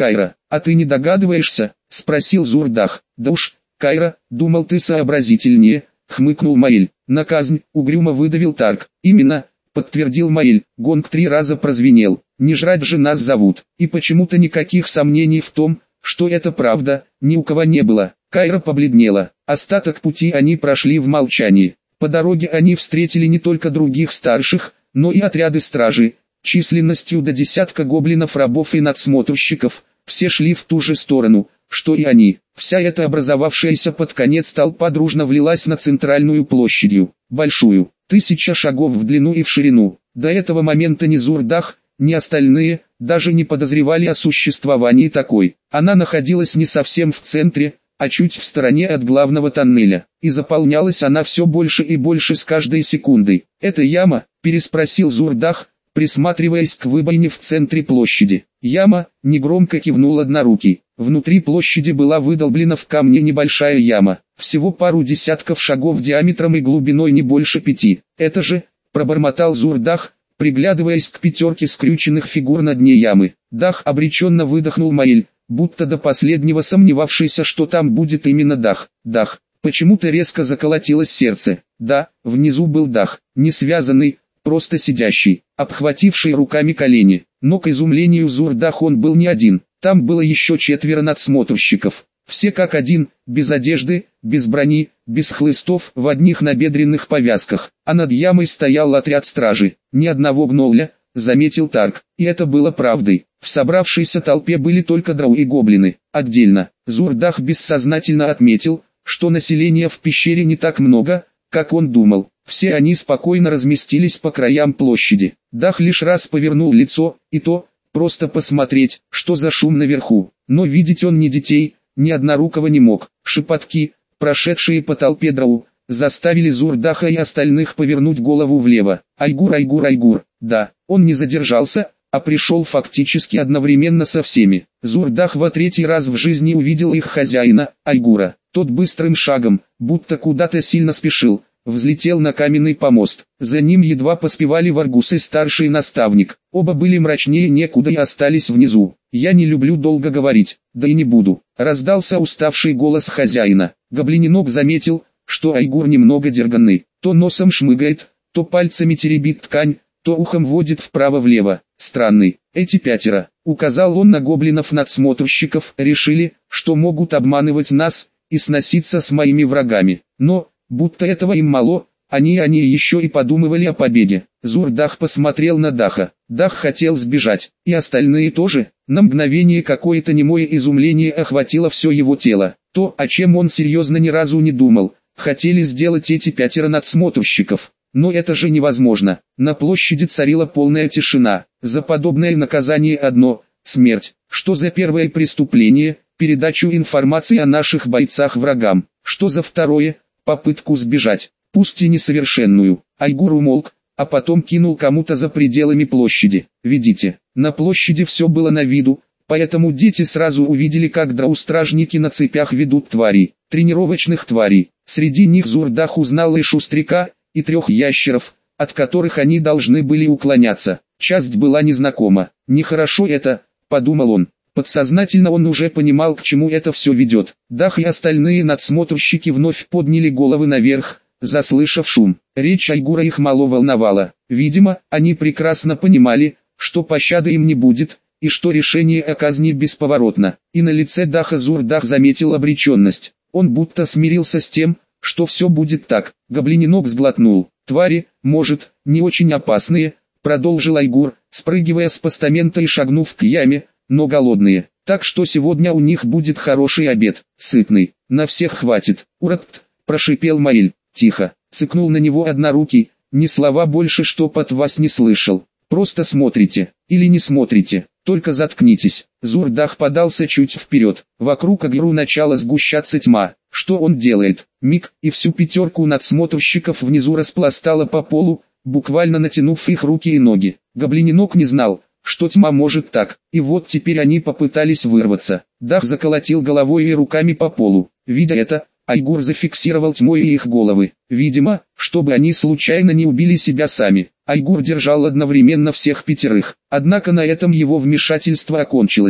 [SPEAKER 1] «А ты не догадываешься?» – спросил Зурдах. «Да уж, Кайра, думал ты сообразительнее», – хмыкнул Маэль. «На казнь», – угрюмо выдавил Тарк. «Именно», – подтвердил Маэль. Гонг три раза прозвенел. «Не жрать же нас зовут». И почему-то никаких сомнений в том, что это правда, ни у кого не было. Кайра побледнела. Остаток пути они прошли в молчании. По дороге они встретили не только других старших, но и отряды стражи, численностью до десятка гоблинов-рабов и надсмотрщиков. Все шли в ту же сторону, что и они. Вся эта образовавшаяся под конец толпа дружно влилась на центральную площадью, большую, тысяча шагов в длину и в ширину. До этого момента ни Зурдах, ни остальные, даже не подозревали о существовании такой. Она находилась не совсем в центре, а чуть в стороне от главного тоннеля, и заполнялась она все больше и больше с каждой секундой. «Это яма?» – переспросил Зурдах, присматриваясь к выбоине в центре площади. «Яма», – негромко кивнул Однорукий. Внутри площади была выдолблена в камне небольшая яма, всего пару десятков шагов диаметром и глубиной не больше пяти. «Это же», – пробормотал Зурдах, приглядываясь к пятерке скрюченных фигур на дне ямы. «Дах», – обреченно выдохнул Маэль, будто до последнего сомневавшийся, что там будет именно Дах. «Дах». Почему-то резко заколотилось сердце. Да, внизу был Дах, не связанный, просто сидящий, обхвативший руками колени. Но к изумлению Зурдах он был не один. Там было еще четверо надсмотрщиков. Все как один, без одежды, без брони, без хлыстов, в одних набедренных повязках. А над ямой стоял отряд стражи. Ни одного гнолля, заметил Тарк. И это было правдой. В собравшейся толпе были только дроу и гоблины. Отдельно, Зурдах бессознательно отметил, что населения в пещере не так много, как он думал. Все они спокойно разместились по краям площади. Дах лишь раз повернул лицо, и то, просто посмотреть, что за шум наверху. Но видеть он ни детей, ни Однорукого не мог. Шепотки, прошедшие по толпе дроу, заставили Зурдаха и остальных повернуть голову влево. «Айгур, Айгур, Айгур!» Да, он не задержался, а пришел фактически одновременно со всеми. Зурдах во третий раз в жизни увидел их хозяина, Айгура. Тот быстрым шагом, будто куда-то сильно спешил, взлетел на каменный помост. За ним едва поспевали Варгус и старший наставник. Оба были мрачнее некуда и остались внизу. «Я не люблю долго говорить, да и не буду», — раздался уставший голос хозяина. Гоблининок заметил, что Айгур немного дерганный. То носом шмыгает, то пальцами теребит ткань, то ухом водит вправо-влево. Странный. Эти пятеро, указал он на гоблинов-надсмотрщиков, решили, что могут обманывать нас и сноситься с моими врагами. Но, будто этого им мало, они они еще и подумывали о побеге. Зурдах посмотрел на Даха. Дах хотел сбежать, и остальные тоже. На мгновение какое-то немое изумление охватило все его тело. То, о чем он серьезно ни разу не думал, хотели сделать эти пятеро надсмотрщиков. Но это же невозможно. На площади царила полная тишина. За подобное наказание одно – смерть. Что за первое преступление – передачу информации о наших бойцах врагам? Что за второе – попытку сбежать, пусть и несовершенную? Айгур умолк, а потом кинул кому-то за пределами площади. «Ведите». На площади все было на виду, поэтому дети сразу увидели, как дроу-стражники на цепях ведут тварей, тренировочных тварей. Среди них Зурдах узнал и шустряка, и трех ящеров, от которых они должны были уклоняться. Часть была незнакома. «Нехорошо это», — подумал он. Подсознательно он уже понимал, к чему это все ведет. Дах и остальные надсмотрщики вновь подняли головы наверх, заслышав шум. Речь Айгура их мало волновала. Видимо, они прекрасно понимали, что пощады им не будет, и что решение о казни бесповоротно. И на лице Даха Зурдах заметил обреченность. Он будто смирился с тем, что все будет так. Гоблининок сглотнул. «Твари, может, не очень опасные», — продолжил Айгур, спрыгивая с постамента и шагнув к яме, «но голодные. Так что сегодня у них будет хороший обед, сытный, на всех хватит». «Урат», — прошипел Маэль. «Тихо», — цыкнул на него Однорукий, «ни слова больше, чтоб от вас не слышал. Просто смотрите, или не смотрите, только заткнитесь». Зурдах подался чуть вперед. Вокруг Айгуру начала сгущаться тьма. Что он делает? Миг, и всю пятерку надсмотрщиков внизу распластало по полу, буквально натянув их руки и ноги. Гоблининок не знал, что тьма может так, и вот теперь они попытались вырваться. Дах заколотил головой и руками по полу. Видя это, Айгур зафиксировал тьмой их головы. Видимо, чтобы они случайно не убили себя сами. Айгур держал одновременно всех пятерых. Однако на этом его вмешательство окончилось.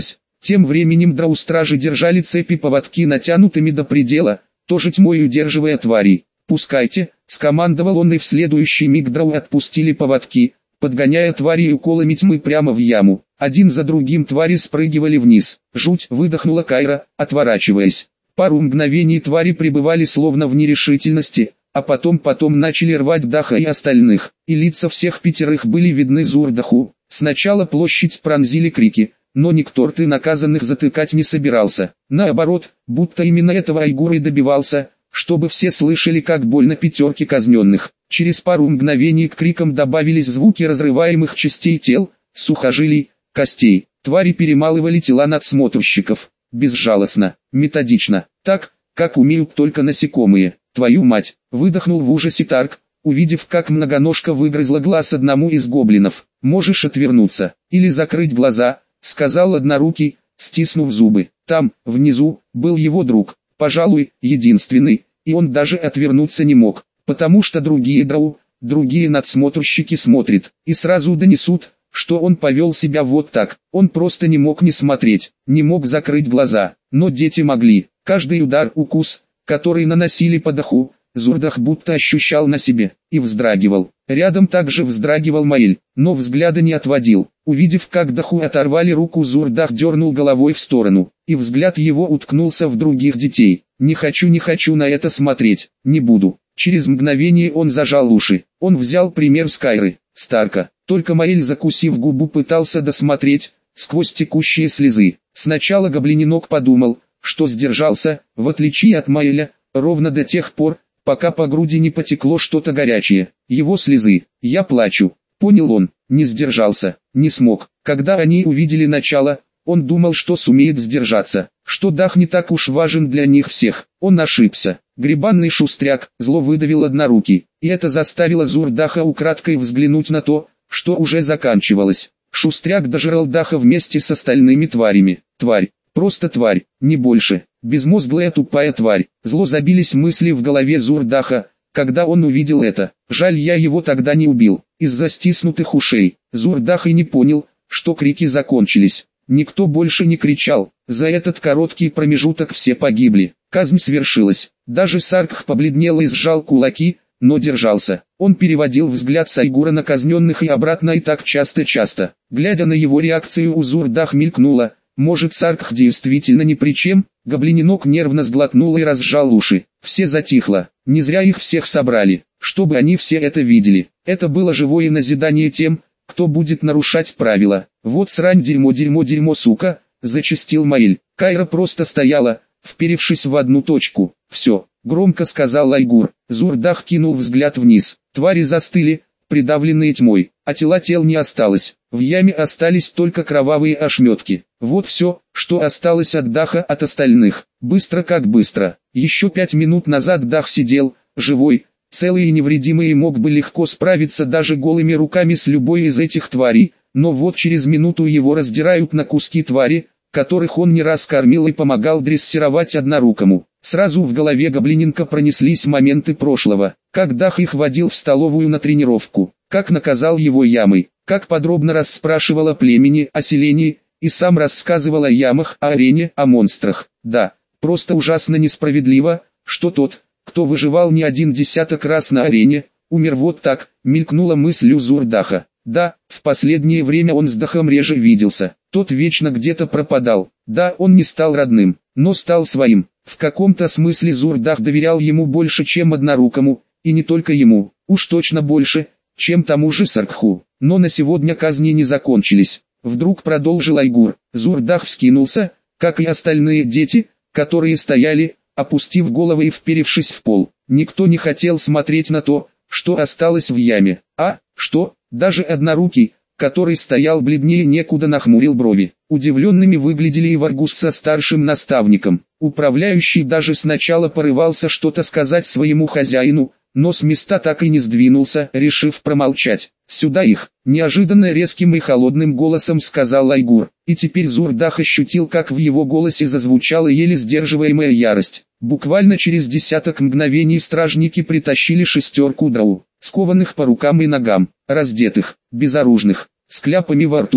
[SPEAKER 1] Тем временем драу-стражи держали цепи поводки натянутыми до предела, тоже тьмой удерживая тварей. «Пускайте», — скомандовал он, и в следующий миг драу отпустили поводки, подгоняя твари уколами тьмы прямо в яму. Один за другим твари спрыгивали вниз. «Жуть!» — выдохнула Кайра, отворачиваясь. Пару мгновений твари пребывали словно в нерешительности, а потом потом начали рвать Даха и остальных, и лица всех пятерых были видны Зурдаху. Сначала площадь пронзили крики, но никто рты наказанных затыкать не собирался. Наоборот, будто именно этого Айгур и добивался, чтобы все слышали, как больно пятерки казненных. Через пару мгновений к крикам добавились звуки разрываемых частей тел, сухожилий, костей. Твари перемалывали тела надсмотрщиков. Безжалостно, методично, так, как умеют только насекомые. «Твою мать!» — выдохнул в ужасе Тарк, увидев, как многоножка выгрызла глаз одному из гоблинов. «Можешь отвернуться, или закрыть глаза», — сказал однорукий, стиснув зубы. Там, внизу, был его друг, пожалуй, единственный, и он даже отвернуться не мог, потому что другие драу, другие надсмотрщики смотрят, и сразу донесут, что он повел себя вот так. Он просто не мог не смотреть, не мог закрыть глаза, но дети могли. Каждый удар, укус, который наносили по Даху, Зурдах будто ощущал на себе, и вздрагивал. Рядом также вздрагивал Маэль, но взгляда не отводил. Увидев, как Даху оторвали руку, Зурдах дернул головой в сторону, и взгляд его уткнулся в других детей. «Не хочу, не хочу на это смотреть, не буду». Через мгновение он зажал уши. Он взял пример с Кайры, Старка. Только Маэль, закусив губу, пытался досмотреть, сквозь текущие слезы. Сначала гоблиненок подумал, что сдержался, в отличие от Маэля, ровно до тех пор, пока по груди не потекло что-то горячее. Его слезы. «Я плачу», — понял он, не сдержался, не смог. Когда они увидели начало, он думал, что сумеет сдержаться, что Дах не так уж важен для них всех. Он ошибся. Гребанный шустряк, зло выдавил однорукий, и это заставило Зурдаха украдкой взглянуть на то, что уже заканчивалось. Шустряк дожрал Даха вместе с остальными тварями. Тварь, просто тварь, не больше. Безмозглая тупая тварь. Зло забились мысли в голове Зурдаха, когда он увидел это. Жаль, я его тогда не убил. Из-за стиснутых ушей Зурдах и не понял, что крики закончились. Никто больше не кричал. За этот короткий промежуток все погибли. Казнь свершилась. Даже Саркх побледнел и сжал кулаки, но держался. Он переводил взгляд с Айгура на казненных и обратно, и так часто-часто. Глядя на его реакцию, у Зурдах мелькнуло: может, Саркх действительно ни при чем? Гоблиненок нервно сглотнул и разжал уши. Все затихло. Не зря их всех собрали, чтобы они все это видели. Это было живое назидание тем, кто будет нарушать правила. «Вот срань, дерьмо, дерьмо, дерьмо, сука!» — зачастил Маэль. Кайра просто стояла, вперевшись в одну точку. «Все», — громко сказал Айгур. Зурдах кинул взгляд вниз. Твари застыли, придавленные тьмой, а тела тел не осталось. В яме остались только кровавые ошметки. Вот все, что осталось от Даха, от остальных. Быстро как быстро. Еще пять минут назад Дах сидел, живой, целый и невредимый, и мог бы легко справиться даже голыми руками с любой из этих тварей, но вот через минуту его раздирают на куски твари, которых он не раз кормил и помогал дрессировать однорукому. Сразу в голове гоблиненка пронеслись моменты прошлого, как Дах их водил в столовую на тренировку, как наказал его ямой, как подробно расспрашивал о племени, о селении, и сам рассказывал о ямах, о арене, о монстрах. Да, просто ужасно несправедливо, что тот, кто выживал не один десяток раз на арене, умер вот так, мелькнула мысль у Зурдаха. Да, в последнее время он с Дахом реже виделся, тот вечно где-то пропадал. Да, он не стал родным, но стал своим. В каком-то смысле Зурдах доверял ему больше, чем однорукому, и не только ему, уж точно больше, чем тому же Саркху. Но на сегодня казни не закончились. Вдруг продолжил Айгур. Зурдах вскинулся, как и остальные дети, которые стояли, опустив головы и вперевшись в пол. Никто не хотел смотреть на то, что осталось в яме. А, что? Даже однорукий, который стоял бледнее некуда, нахмурил брови. Удивленными выглядели и Варгус со старшим наставником. Управляющий даже сначала порывался что-то сказать своему хозяину, но с места так и не сдвинулся, решив промолчать. «Сюда их!» – неожиданно резким и холодным голосом сказал Айгур. И теперь Зурдах ощутил, как в его голосе зазвучала еле сдерживаемая ярость. Буквально через десяток мгновений стражники притащили шестерку драу, скованных по рукам и ногам, раздетых, безоружных, с кляпами во рту.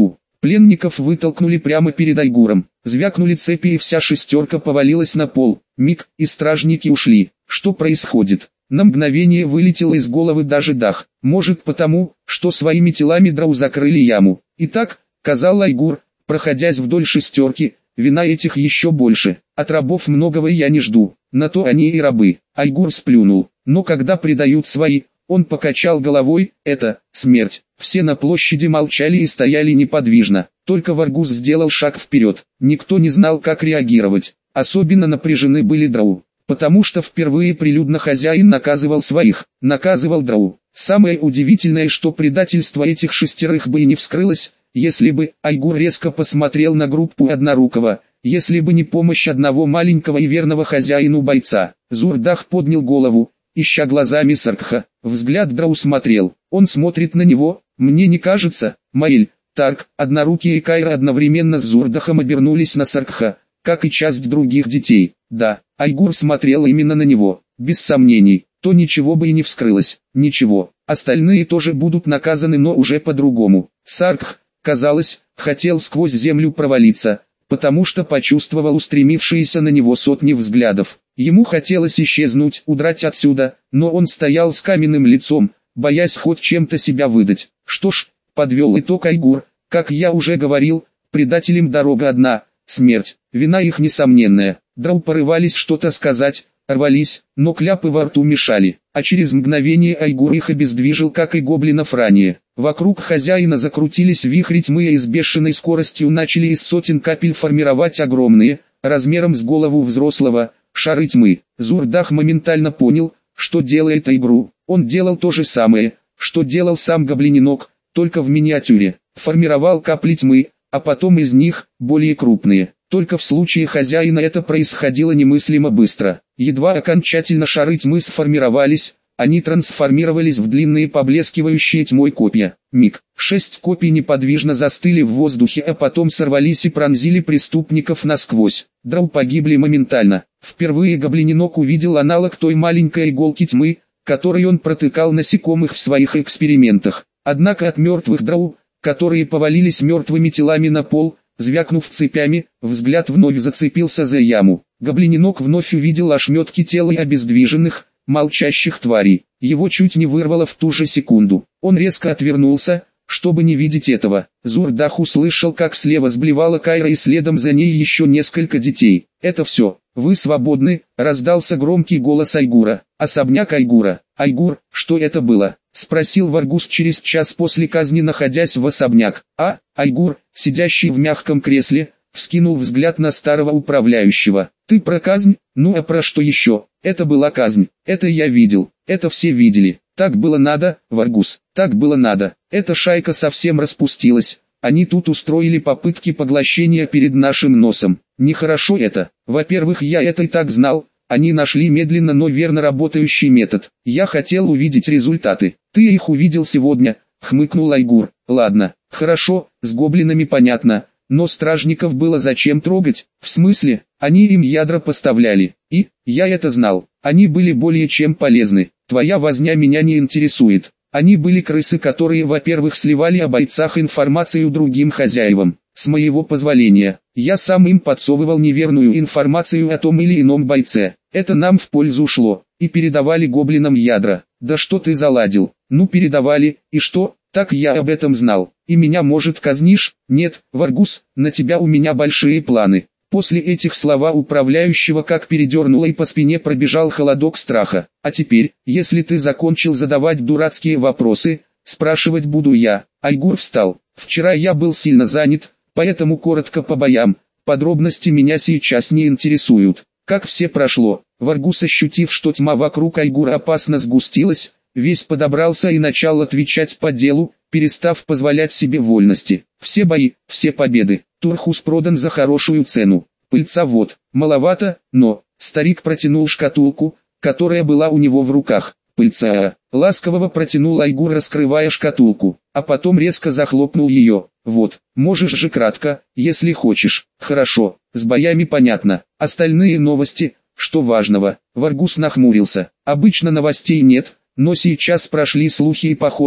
[SPEAKER 1] Пленников вытолкнули прямо перед Айгуром. Звякнули цепи и вся шестерка повалилась на пол. Миг, и стражники ушли. Что происходит? На мгновение вылетело из головы даже Дах. Может потому, что своими телами драу закрыли яму. Итак, казал Айгур, проходясь вдоль шестерки, вина этих еще больше. От рабов многого я не жду, на то они и рабы. Айгур сплюнул, но когда предают свои, он покачал головой, это, смерть. Все на площади молчали и стояли неподвижно, только Варгус сделал шаг вперед. Никто не знал, как реагировать, особенно напряжены были драу, потому что впервые прилюдно хозяин наказывал своих, наказывал драу. Самое удивительное, что предательство этих шестерых бы и не вскрылось, если бы Айгур резко посмотрел на группу однорукого, если бы не помощь одного маленького и верного хозяину бойца. Зурдах поднял голову, ища глазами Саркха. Взгляд драу смотрел, он смотрит на него, мне не кажется. Маэль, Тарк, Однорукий и Кайра одновременно с Зурдахом обернулись на Саркха, как и часть других детей. Да, Айгур смотрел именно на него, без сомнений, то ничего бы и не вскрылось, ничего. Остальные тоже будут наказаны, но уже по-другому. Саркх, казалось, хотел сквозь землю провалиться, потому что почувствовал устремившиеся на него сотни взглядов. Ему хотелось исчезнуть, удрать отсюда, но он стоял с каменным лицом, боясь хоть чем-то себя выдать. Что ж, подвел итог Айгур, как я уже говорил, предателям дорога одна, смерть. Вина их несомненная. Драу порывались что-то сказать, рвались, но кляпы во рту мешали, а через мгновение Айгур их обездвижил, как и гоблинов ранее. Вокруг хозяина закрутились вихри тьмы и с бешеной скоростью начали из сотен капель формировать огромные, размером с голову взрослого, шары тьмы. Зурдах моментально понял, что делает Айгуру. Он делал то же самое, что делал сам гоблиненок, только в миниатюре. Формировал капли тьмы, а потом из них, более крупные. Только в случае хозяина это происходило немыслимо быстро. Едва окончательно шары тьмы сформировались, они трансформировались в длинные поблескивающие тьмой копья. Миг. Шесть копий неподвижно застыли в воздухе, а потом сорвались и пронзили преступников насквозь. Драу погибли моментально. Впервые гоблиненок увидел аналог той маленькой иголки тьмы, которой он протыкал насекомых в своих экспериментах. Однако от мертвых драу, которые повалились мертвыми телами на пол, звякнув цепями, взгляд вновь зацепился за яму. Гоблиненок вновь увидел ошметки тела и обездвиженных, молчащих тварей. Его чуть не вырвало в ту же секунду. Он резко отвернулся, чтобы не видеть этого. Зурдах услышал, как слева сблевала Кайра и следом за ней еще несколько детей. «Это все, вы свободны», — раздался громкий голос Айгура. «Особняк Айгура». «Айгур, что это было?» — спросил Варгус через час после казни, находясь в особняк. А, Айгур, сидящий в мягком кресле, вскинул взгляд на старого управляющего. «Ты про казнь? Ну а про что еще? Это была казнь, это я видел, это все видели. Так было надо, Варгус, так было надо. Эта шайка совсем распустилась, они тут устроили попытки поглощения перед нашим носом. Нехорошо это. Во-первых, я это и так знал, они нашли медленно, но верно работающий метод. Я хотел увидеть результаты. Ты их увидел сегодня», — хмыкнул Айгур. «Ладно, хорошо, с гоблинами понятно. Но стражников было зачем трогать? В смысле, они им ядра поставляли. И, я это знал, они были более чем полезны. Твоя возня меня не интересует. Они были крысы, которые, во-первых, сливали о бойцах информацию другим хозяевам. С моего позволения, я сам им подсовывал неверную информацию о том или ином бойце. Это нам в пользу шло. И передавали гоблинам ядра. Да что ты заладил? Ну передавали, и что? Так я об этом знал. И меня, может, казнишь? Нет, Варгус, на тебя у меня большие планы. После этих слова управляющего как передернуло и по спине пробежал холодок страха. А теперь, если ты закончил задавать дурацкие вопросы, спрашивать буду я. Айгур встал. Вчера я был сильно занят, поэтому коротко по боям. Подробности меня сейчас не интересуют. Как все прошло? Варгус, ощутив, что тьма вокруг Айгура опасно сгустилась, весь подобрался и начал отвечать по делу, перестав позволять себе вольности. Все бои, все победы. Турхус продан за хорошую цену. Пыльца вот, маловато, но... Старик протянул шкатулку, которая была у него в руках. Пыльца, ласково протянул Айгур, раскрывая шкатулку, а потом резко захлопнул ее. Вот, можешь же кратко, если хочешь. Хорошо, с боями понятно. Остальные новости, что важного? Варгус нахмурился. Обычно новостей нет, но сейчас прошли слухи и похоже,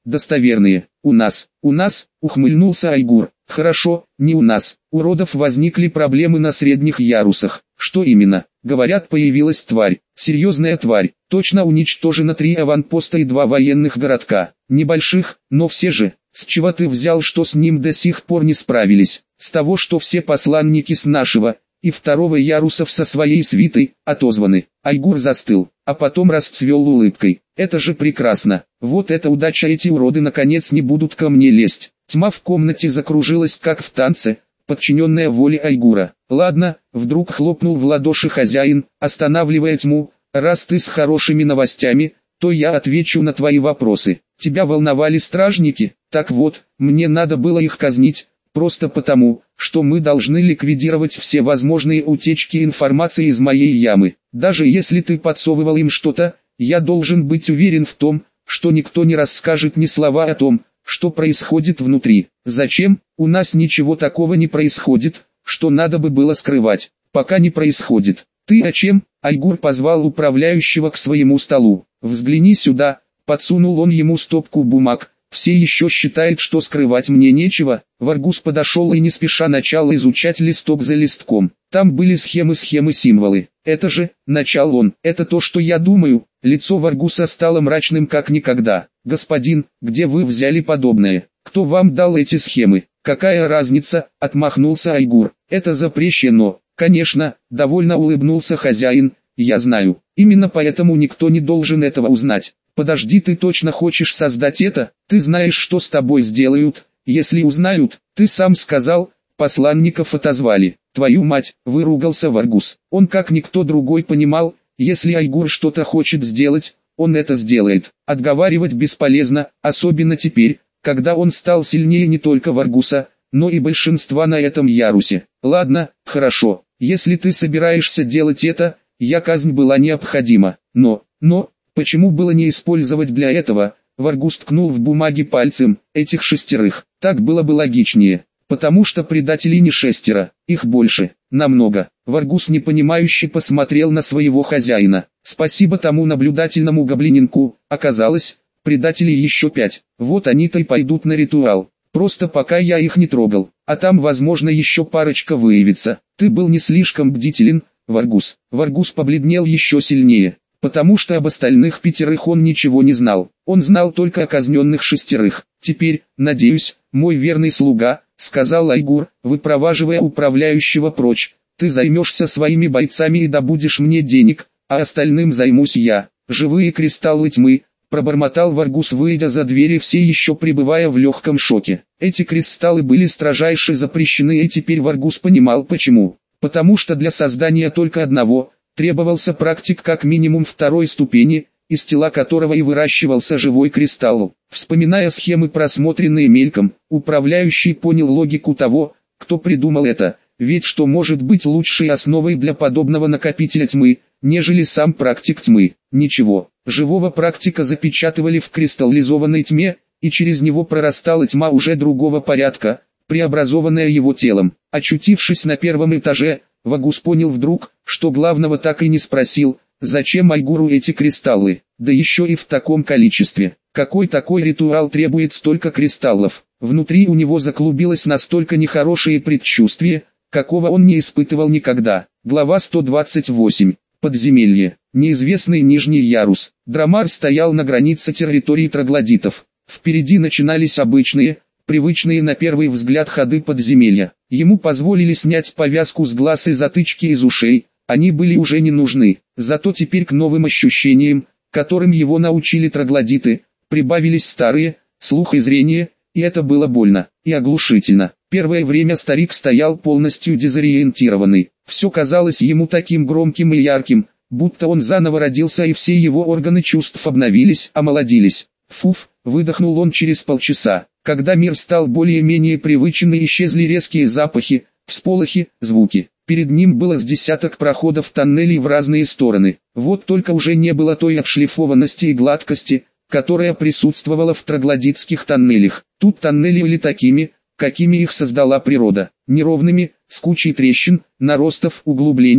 [SPEAKER 1] достоверные. У нас, у нас, ухмыльнулся Айгур. Хорошо, не у нас. У родов возникли проблемы на средних ярусах. Что именно? Говорят, появилась тварь. Серьезная тварь. Точно уничтожено три аванпоста и два военных городка. Небольших, но все же. С чего ты взял, что с ним до сих пор не справились? С того, что все посланники с нашего и второго ярусов со своей свитой отозваны. Айгур застыл, а потом расцвел улыбкой. Это же прекрасно. Вот это удача, эти уроды наконец не будут ко мне лезть. Тьма в комнате закружилась как в танце, подчиненная воле Айгура. Ладно, вдруг хлопнул в ладоши хозяин, останавливая тьму. Раз ты с хорошими новостями, то я отвечу на твои вопросы. Тебя волновали стражники? Так вот, мне надо было их казнить. Просто потому, что мы должны ликвидировать все возможные утечки информации из моей ямы. Даже если ты подсовывал им что-то, я должен быть уверен в том, что никто не расскажет ни слова о том, что происходит внутри. Зачем? У нас ничего такого не происходит, что надо бы было скрывать. Пока не происходит. Ты о чем? Айгур позвал управляющего к своему столу. Взгляни сюда. Подсунул он ему стопку бумаг. Все еще считают, что скрывать мне нечего. Варгус подошел и не спеша начал изучать листок за листком. Там были схемы, схемы, символы. Это же, начал он, это то, что я думаю. Лицо Варгуса стало мрачным как никогда. Господин, где вы взяли подобное? Кто вам дал эти схемы? Какая разница? Отмахнулся Айгур. Это запрещено. Конечно, довольно улыбнулся хозяин. Я знаю. Именно поэтому никто не должен этого узнать. Подожди, ты точно хочешь создать это? Ты знаешь, что с тобой сделают, если узнают? Ты сам сказал, посланников отозвали. Твою мать, выругался Варгус. Он как никто другой понимал, если Айгур что-то хочет сделать, он это сделает. Отговаривать бесполезно, особенно теперь, когда он стал сильнее не только Варгуса, но и большинства на этом ярусе. Ладно, хорошо, если ты собираешься делать это, я казнь была необходима. Но, но... Почему было не использовать для этого? Варгус ткнул в бумаге пальцем, этих шестерых. Так было бы логичнее. Потому что предателей не шестеро, их больше, намного. Варгус непонимающе посмотрел на своего хозяина. Спасибо тому наблюдательному гоблининку, оказалось, предателей еще пять. Вот они-то и пойдут на ритуал. Просто пока я их не трогал, а там возможно еще парочка выявится. Ты был не слишком бдителен, Варгус. Варгус побледнел еще сильнее. Потому что об остальных пятерых он ничего не знал. Он знал только о казненных шестерых. Теперь, надеюсь, мой верный слуга, сказал Айгур, выпроваживая управляющего прочь, ты займешься своими бойцами и добудешь мне денег, а остальным займусь я. Живые кристаллы тьмы, пробормотал Варгус, выйдя за двери, все еще пребывая в легком шоке. Эти кристаллы были строжайше запрещены, и теперь Варгус понимал почему. Потому что для создания только одного требовался практик как минимум второй ступени, из тела которого и выращивался живой кристалл. Вспоминая схемы, просмотренные мельком, управляющий понял логику того, кто придумал это, ведь что может быть лучшей основой для подобного накопителя тьмы, нежели сам практик тьмы? Ничего. Живого практика запечатывали в кристаллизованной тьме, и через него прорастала тьма уже другого порядка, преобразованная его телом. Очутившись на первом этаже, Варгус понял вдруг, что главного так и не спросил, зачем Айгуру эти кристаллы, да еще и в таком количестве. Какой такой ритуал требует столько кристаллов? Внутри у него заклубилось настолько нехорошее предчувствие, какого он не испытывал никогда. Глава сто двадцать восемь. Подземелье. Неизвестный нижний ярус. Драмар стоял на границе территории троглодитов. Впереди начинались обычные, привычные на первый взгляд ходы подземелья. Ему позволили снять повязку с глаз и затычки из ушей, они были уже не нужны. Зато теперь к новым ощущениям, которым его научили троглодиты, прибавились старые, слух и зрение, и это было больно и оглушительно. Первое время старик стоял полностью дезориентированный. Все казалось ему таким громким и ярким, будто он заново родился и все его органы чувств обновились, омолодились. Фуф, выдохнул он через полчаса. Когда мир стал более-менее привычен и исчезли резкие запахи, всполохи, звуки. Перед ним было с десяток проходов тоннелей в разные стороны. Вот только уже не было той отшлифованности и гладкости, которая присутствовала в троглодитских тоннелях. Тут тоннели были такими, какими их создала природа. Неровными, с кучей трещин, наростов, углублений,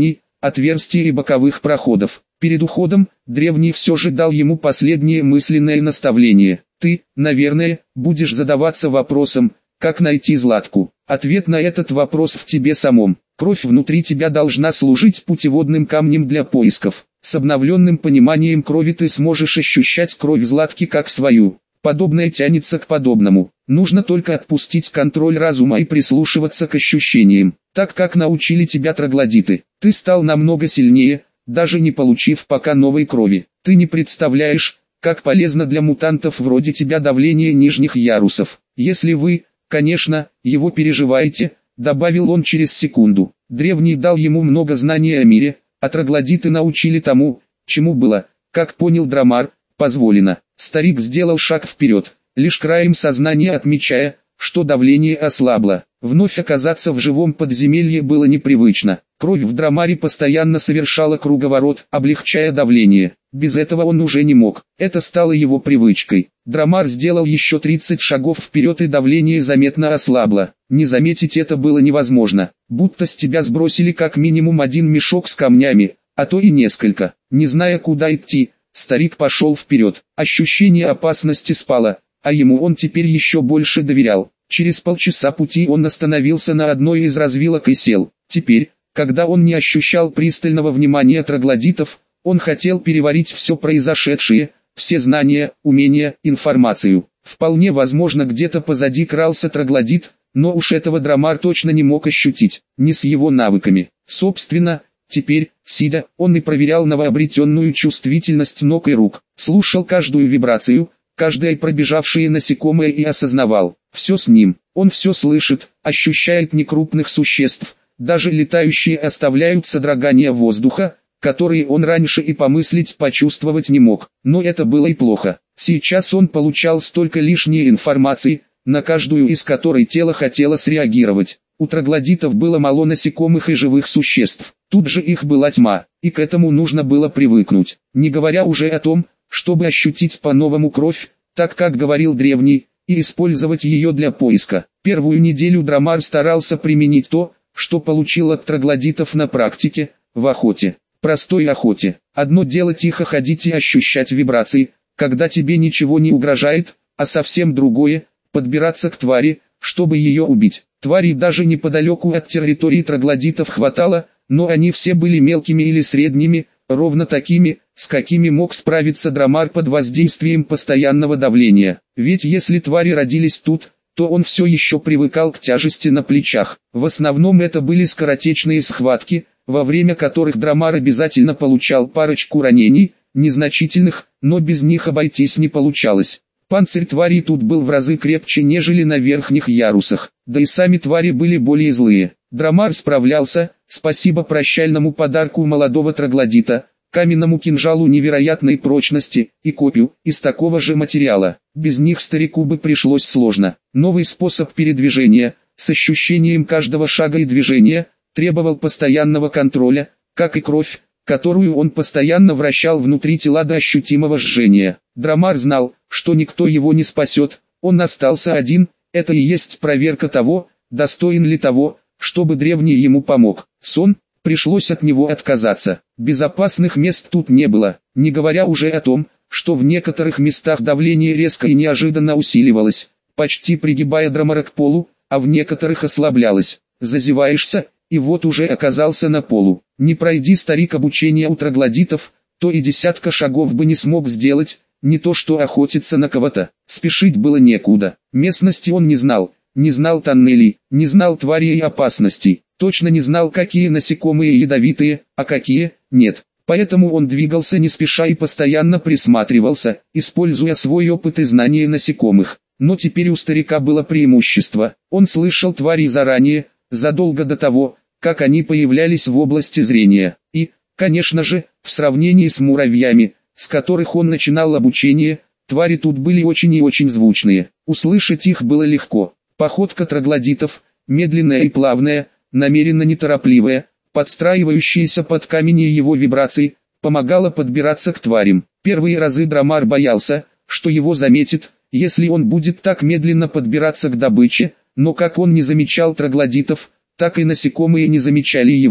[SPEAKER 1] отверстий и боковых проходов. Перед уходом, древний все же дал ему последнее мысленное наставление. Ты, наверное, будешь задаваться вопросом, как найти Златку. Ответ на этот вопрос в тебе самом. Кровь внутри тебя должна служить путеводным камнем для поисков. С обновленным пониманием крови ты сможешь ощущать кровь Златки как свою. Подобное тянется к подобному. Нужно только отпустить контроль разума и прислушиваться к ощущениям. Так как научили тебя троглодиты, ты стал намного сильнее, даже не получив пока новой крови. Ты не представляешь, как полезно для мутантов вроде тебя давление нижних ярусов. Если вы, конечно, его переживаете, добавил он через секунду. Древний дал ему много знаний о мире, а троглодиты научили тому, чему было, как понял Драмар, позволено. Старик сделал шаг вперед, лишь краем сознания отмечая, что давление ослабло. Вновь оказаться в живом подземелье было непривычно. Кровь в Драмаре постоянно совершала круговорот, облегчая давление. Без этого он уже не мог. Это стало его привычкой. Драмар сделал еще тридцать шагов вперед, и давление заметно ослабло. Не заметить это было невозможно. Будто с тебя сбросили как минимум один мешок с камнями, а то и несколько. Не зная, куда идти, старик пошел вперед. Ощущение опасности спало, а ему он теперь еще больше доверял. Через полчаса пути он остановился на одной из развилок и сел. Теперь, когда он не ощущал пристального внимания троглодитов, он хотел переварить все произошедшее, все знания, умения, информацию. Вполне возможно, где-то позади крался троглодит, но уж этого Драмар точно не мог ощутить, не с его навыками. Собственно, теперь, сидя, он и проверял новообретенную чувствительность ног и рук, слушал каждую вибрацию, каждое пробежавшее насекомое и осознавал, все с ним, он все слышит, ощущает некрупных существ, даже летающие оставляют содрогание воздуха, которые он раньше и помыслить почувствовать не мог, но это было и плохо. Сейчас он получал столько лишней информации, на каждую из которой тело хотело среагировать. У троглодитов было мало насекомых и живых существ, тут же их была тьма, и к этому нужно было привыкнуть, не говоря уже о том, чтобы ощутить по-новому кровь, так как говорил древний, и использовать ее для поиска. Первую неделю Драмар старался применить то, что получил от троглодитов на практике, в охоте. Простой охоте. Одно дело тихо ходить и ощущать вибрации, когда тебе ничего не угрожает, а совсем другое – подбираться к твари, чтобы ее убить. Тварей даже неподалеку от территории троглодитов хватало, но они все были мелкими или средними, ровно такими, с какими мог справиться Драмар под воздействием постоянного давления. Ведь если твари родились тут, то он все еще привыкал к тяжести на плечах. В основном это были скоротечные схватки, во время которых Драмар обязательно получал парочку ранений, незначительных, но без них обойтись не получалось. Панцирь тварей тут был в разы крепче, нежели на верхних ярусах, да и сами твари были более злые. Драмар справлялся, спасибо прощальному подарку молодого троглодита, каменному кинжалу невероятной прочности, и копью, из такого же материала. Без них старику бы пришлось сложно. Новый способ передвижения, с ощущением каждого шага и движения, требовал постоянного контроля, как и кровь, которую он постоянно вращал внутри тела до ощутимого жжения. Драмар знал, что никто его не спасет, он остался один, это и есть проверка того, достоин ли того, чтобы древний ему помог. Сон, пришлось от него отказаться. Безопасных мест тут не было, не говоря уже о том, что в некоторых местах давление резко и неожиданно усиливалось, почти пригибая Драмара к полу, а в некоторых ослаблялось. Зазеваешься, и вот уже оказался на полу. Не пройди старик обучение у троглодитов, то и десятка шагов бы не смог сделать, не то что охотиться на кого-то. Спешить было некуда. Местности он не знал, не знал тоннелей, не знал тварей и опасностей, точно не знал, какие насекомые ядовитые, а какие нет. Поэтому он двигался не спеша и постоянно присматривался, используя свой опыт и знания насекомых. Но теперь у старика было преимущество. Он слышал тварей заранее, задолго до того, как они появлялись в области зрения. И, конечно же, в сравнении с муравьями, с которых он начинал обучение, твари тут были очень и очень звучные. Услышать их было легко. Походка троглодитов, медленная и плавная, намеренно неторопливая, подстраивающаяся под камень и его вибраций, помогала подбираться к тварям. Первые разы Драмар боялся, что его заметит, если он будет так медленно подбираться к добыче, но как он не замечал троглодитов, так и насекомые не замечали его.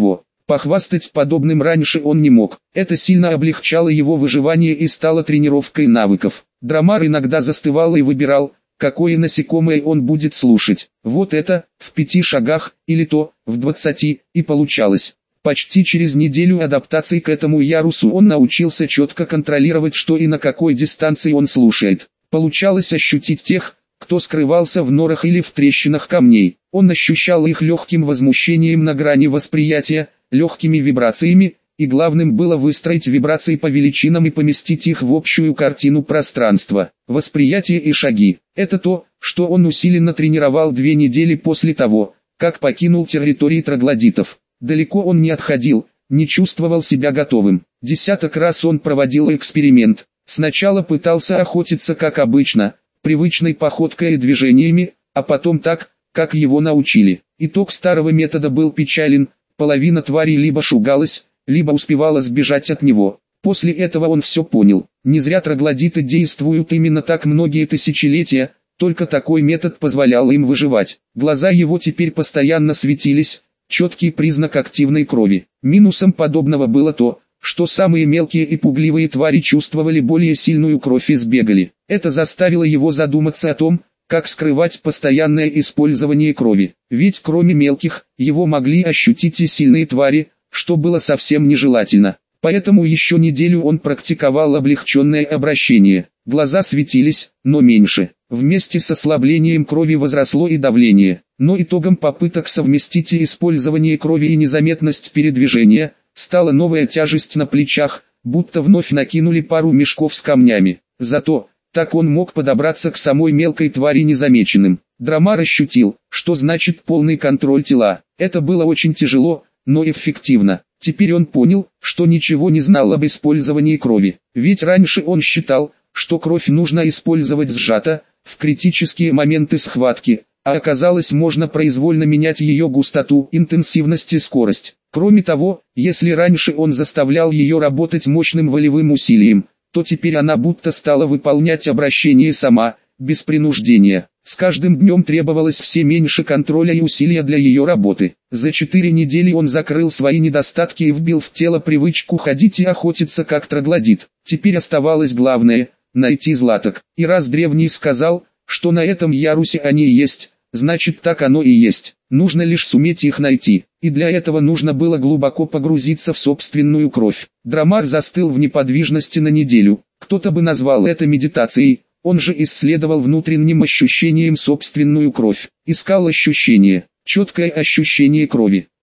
[SPEAKER 1] Похвастать подобным раньше он не мог. Это сильно облегчало его выживание и стало тренировкой навыков. Драмар иногда застывал и выбирал, какое насекомое он будет слушать. Вот это, в пяти шагах, или то, в двадцати, и получалось. Почти через неделю адаптации к этому ярусу он научился четко контролировать, что и на какой дистанции он слушает. Получалось ощутить тех, кто скрывался в норах или в трещинах камней. Он ощущал их легким возмущением на грани восприятия, легкими вибрациями, и главным было выстроить вибрации по величинам и поместить их в общую картину пространства. Восприятие и шаги – это то, что он усиленно тренировал две недели после того, как покинул территории троглодитов. Далеко он не отходил, не чувствовал себя готовым. Десяток раз он проводил эксперимент. Сначала пытался охотиться как обычно, привычной походкой и движениями, а потом так, как его научили. Итог старого метода был печален, половина тварей либо шугалась, либо успевала сбежать от него. После этого он все понял. Не зря троглодиты действуют именно так многие тысячелетия, только такой метод позволял им выживать. Глаза его теперь постоянно светились, четкий признак активной крови. Минусом подобного было то, что самые мелкие и пугливые твари чувствовали более сильную кровь и сбегали. Это заставило его задуматься о том, как скрывать постоянное использование крови. Ведь кроме мелких, его могли ощутить и сильные твари, что было совсем нежелательно. Поэтому еще неделю он практиковал облегченное обращение. Глаза светились, но меньше. Вместе с ослаблением крови возросло и давление. Но итогом попыток совместить и использование крови и незаметность передвижения, стала новая тяжесть на плечах, будто вновь накинули пару мешков с камнями. Зато, так он мог подобраться к самой мелкой твари незамеченным. Драмар ощутил, что значит полный контроль тела. Это было очень тяжело, но эффективно. Теперь он понял, что ничего не знал об использовании крови. Ведь раньше он считал, что кровь нужно использовать сжато, в критические моменты схватки, а оказалось можно произвольно менять ее густоту, интенсивность и скорость. Кроме того, если раньше он заставлял ее работать мощным волевым усилием, то теперь она будто стала выполнять обращение сама, без принуждения. С каждым днем требовалось все меньше контроля и усилия для ее работы. За четыре недели он закрыл свои недостатки и вбил в тело привычку ходить и охотиться как троглодит. Теперь оставалось главное – найти златок. И раз древний сказал, что на этом ярусе они есть, значит так оно и есть. Нужно лишь суметь их найти. И для этого нужно было глубоко погрузиться в собственную кровь. Драмар застыл в неподвижности на неделю. Кто-то бы назвал это медитацией. Он же исследовал внутренним ощущением собственную кровь. Искал ощущение, четкое ощущение крови.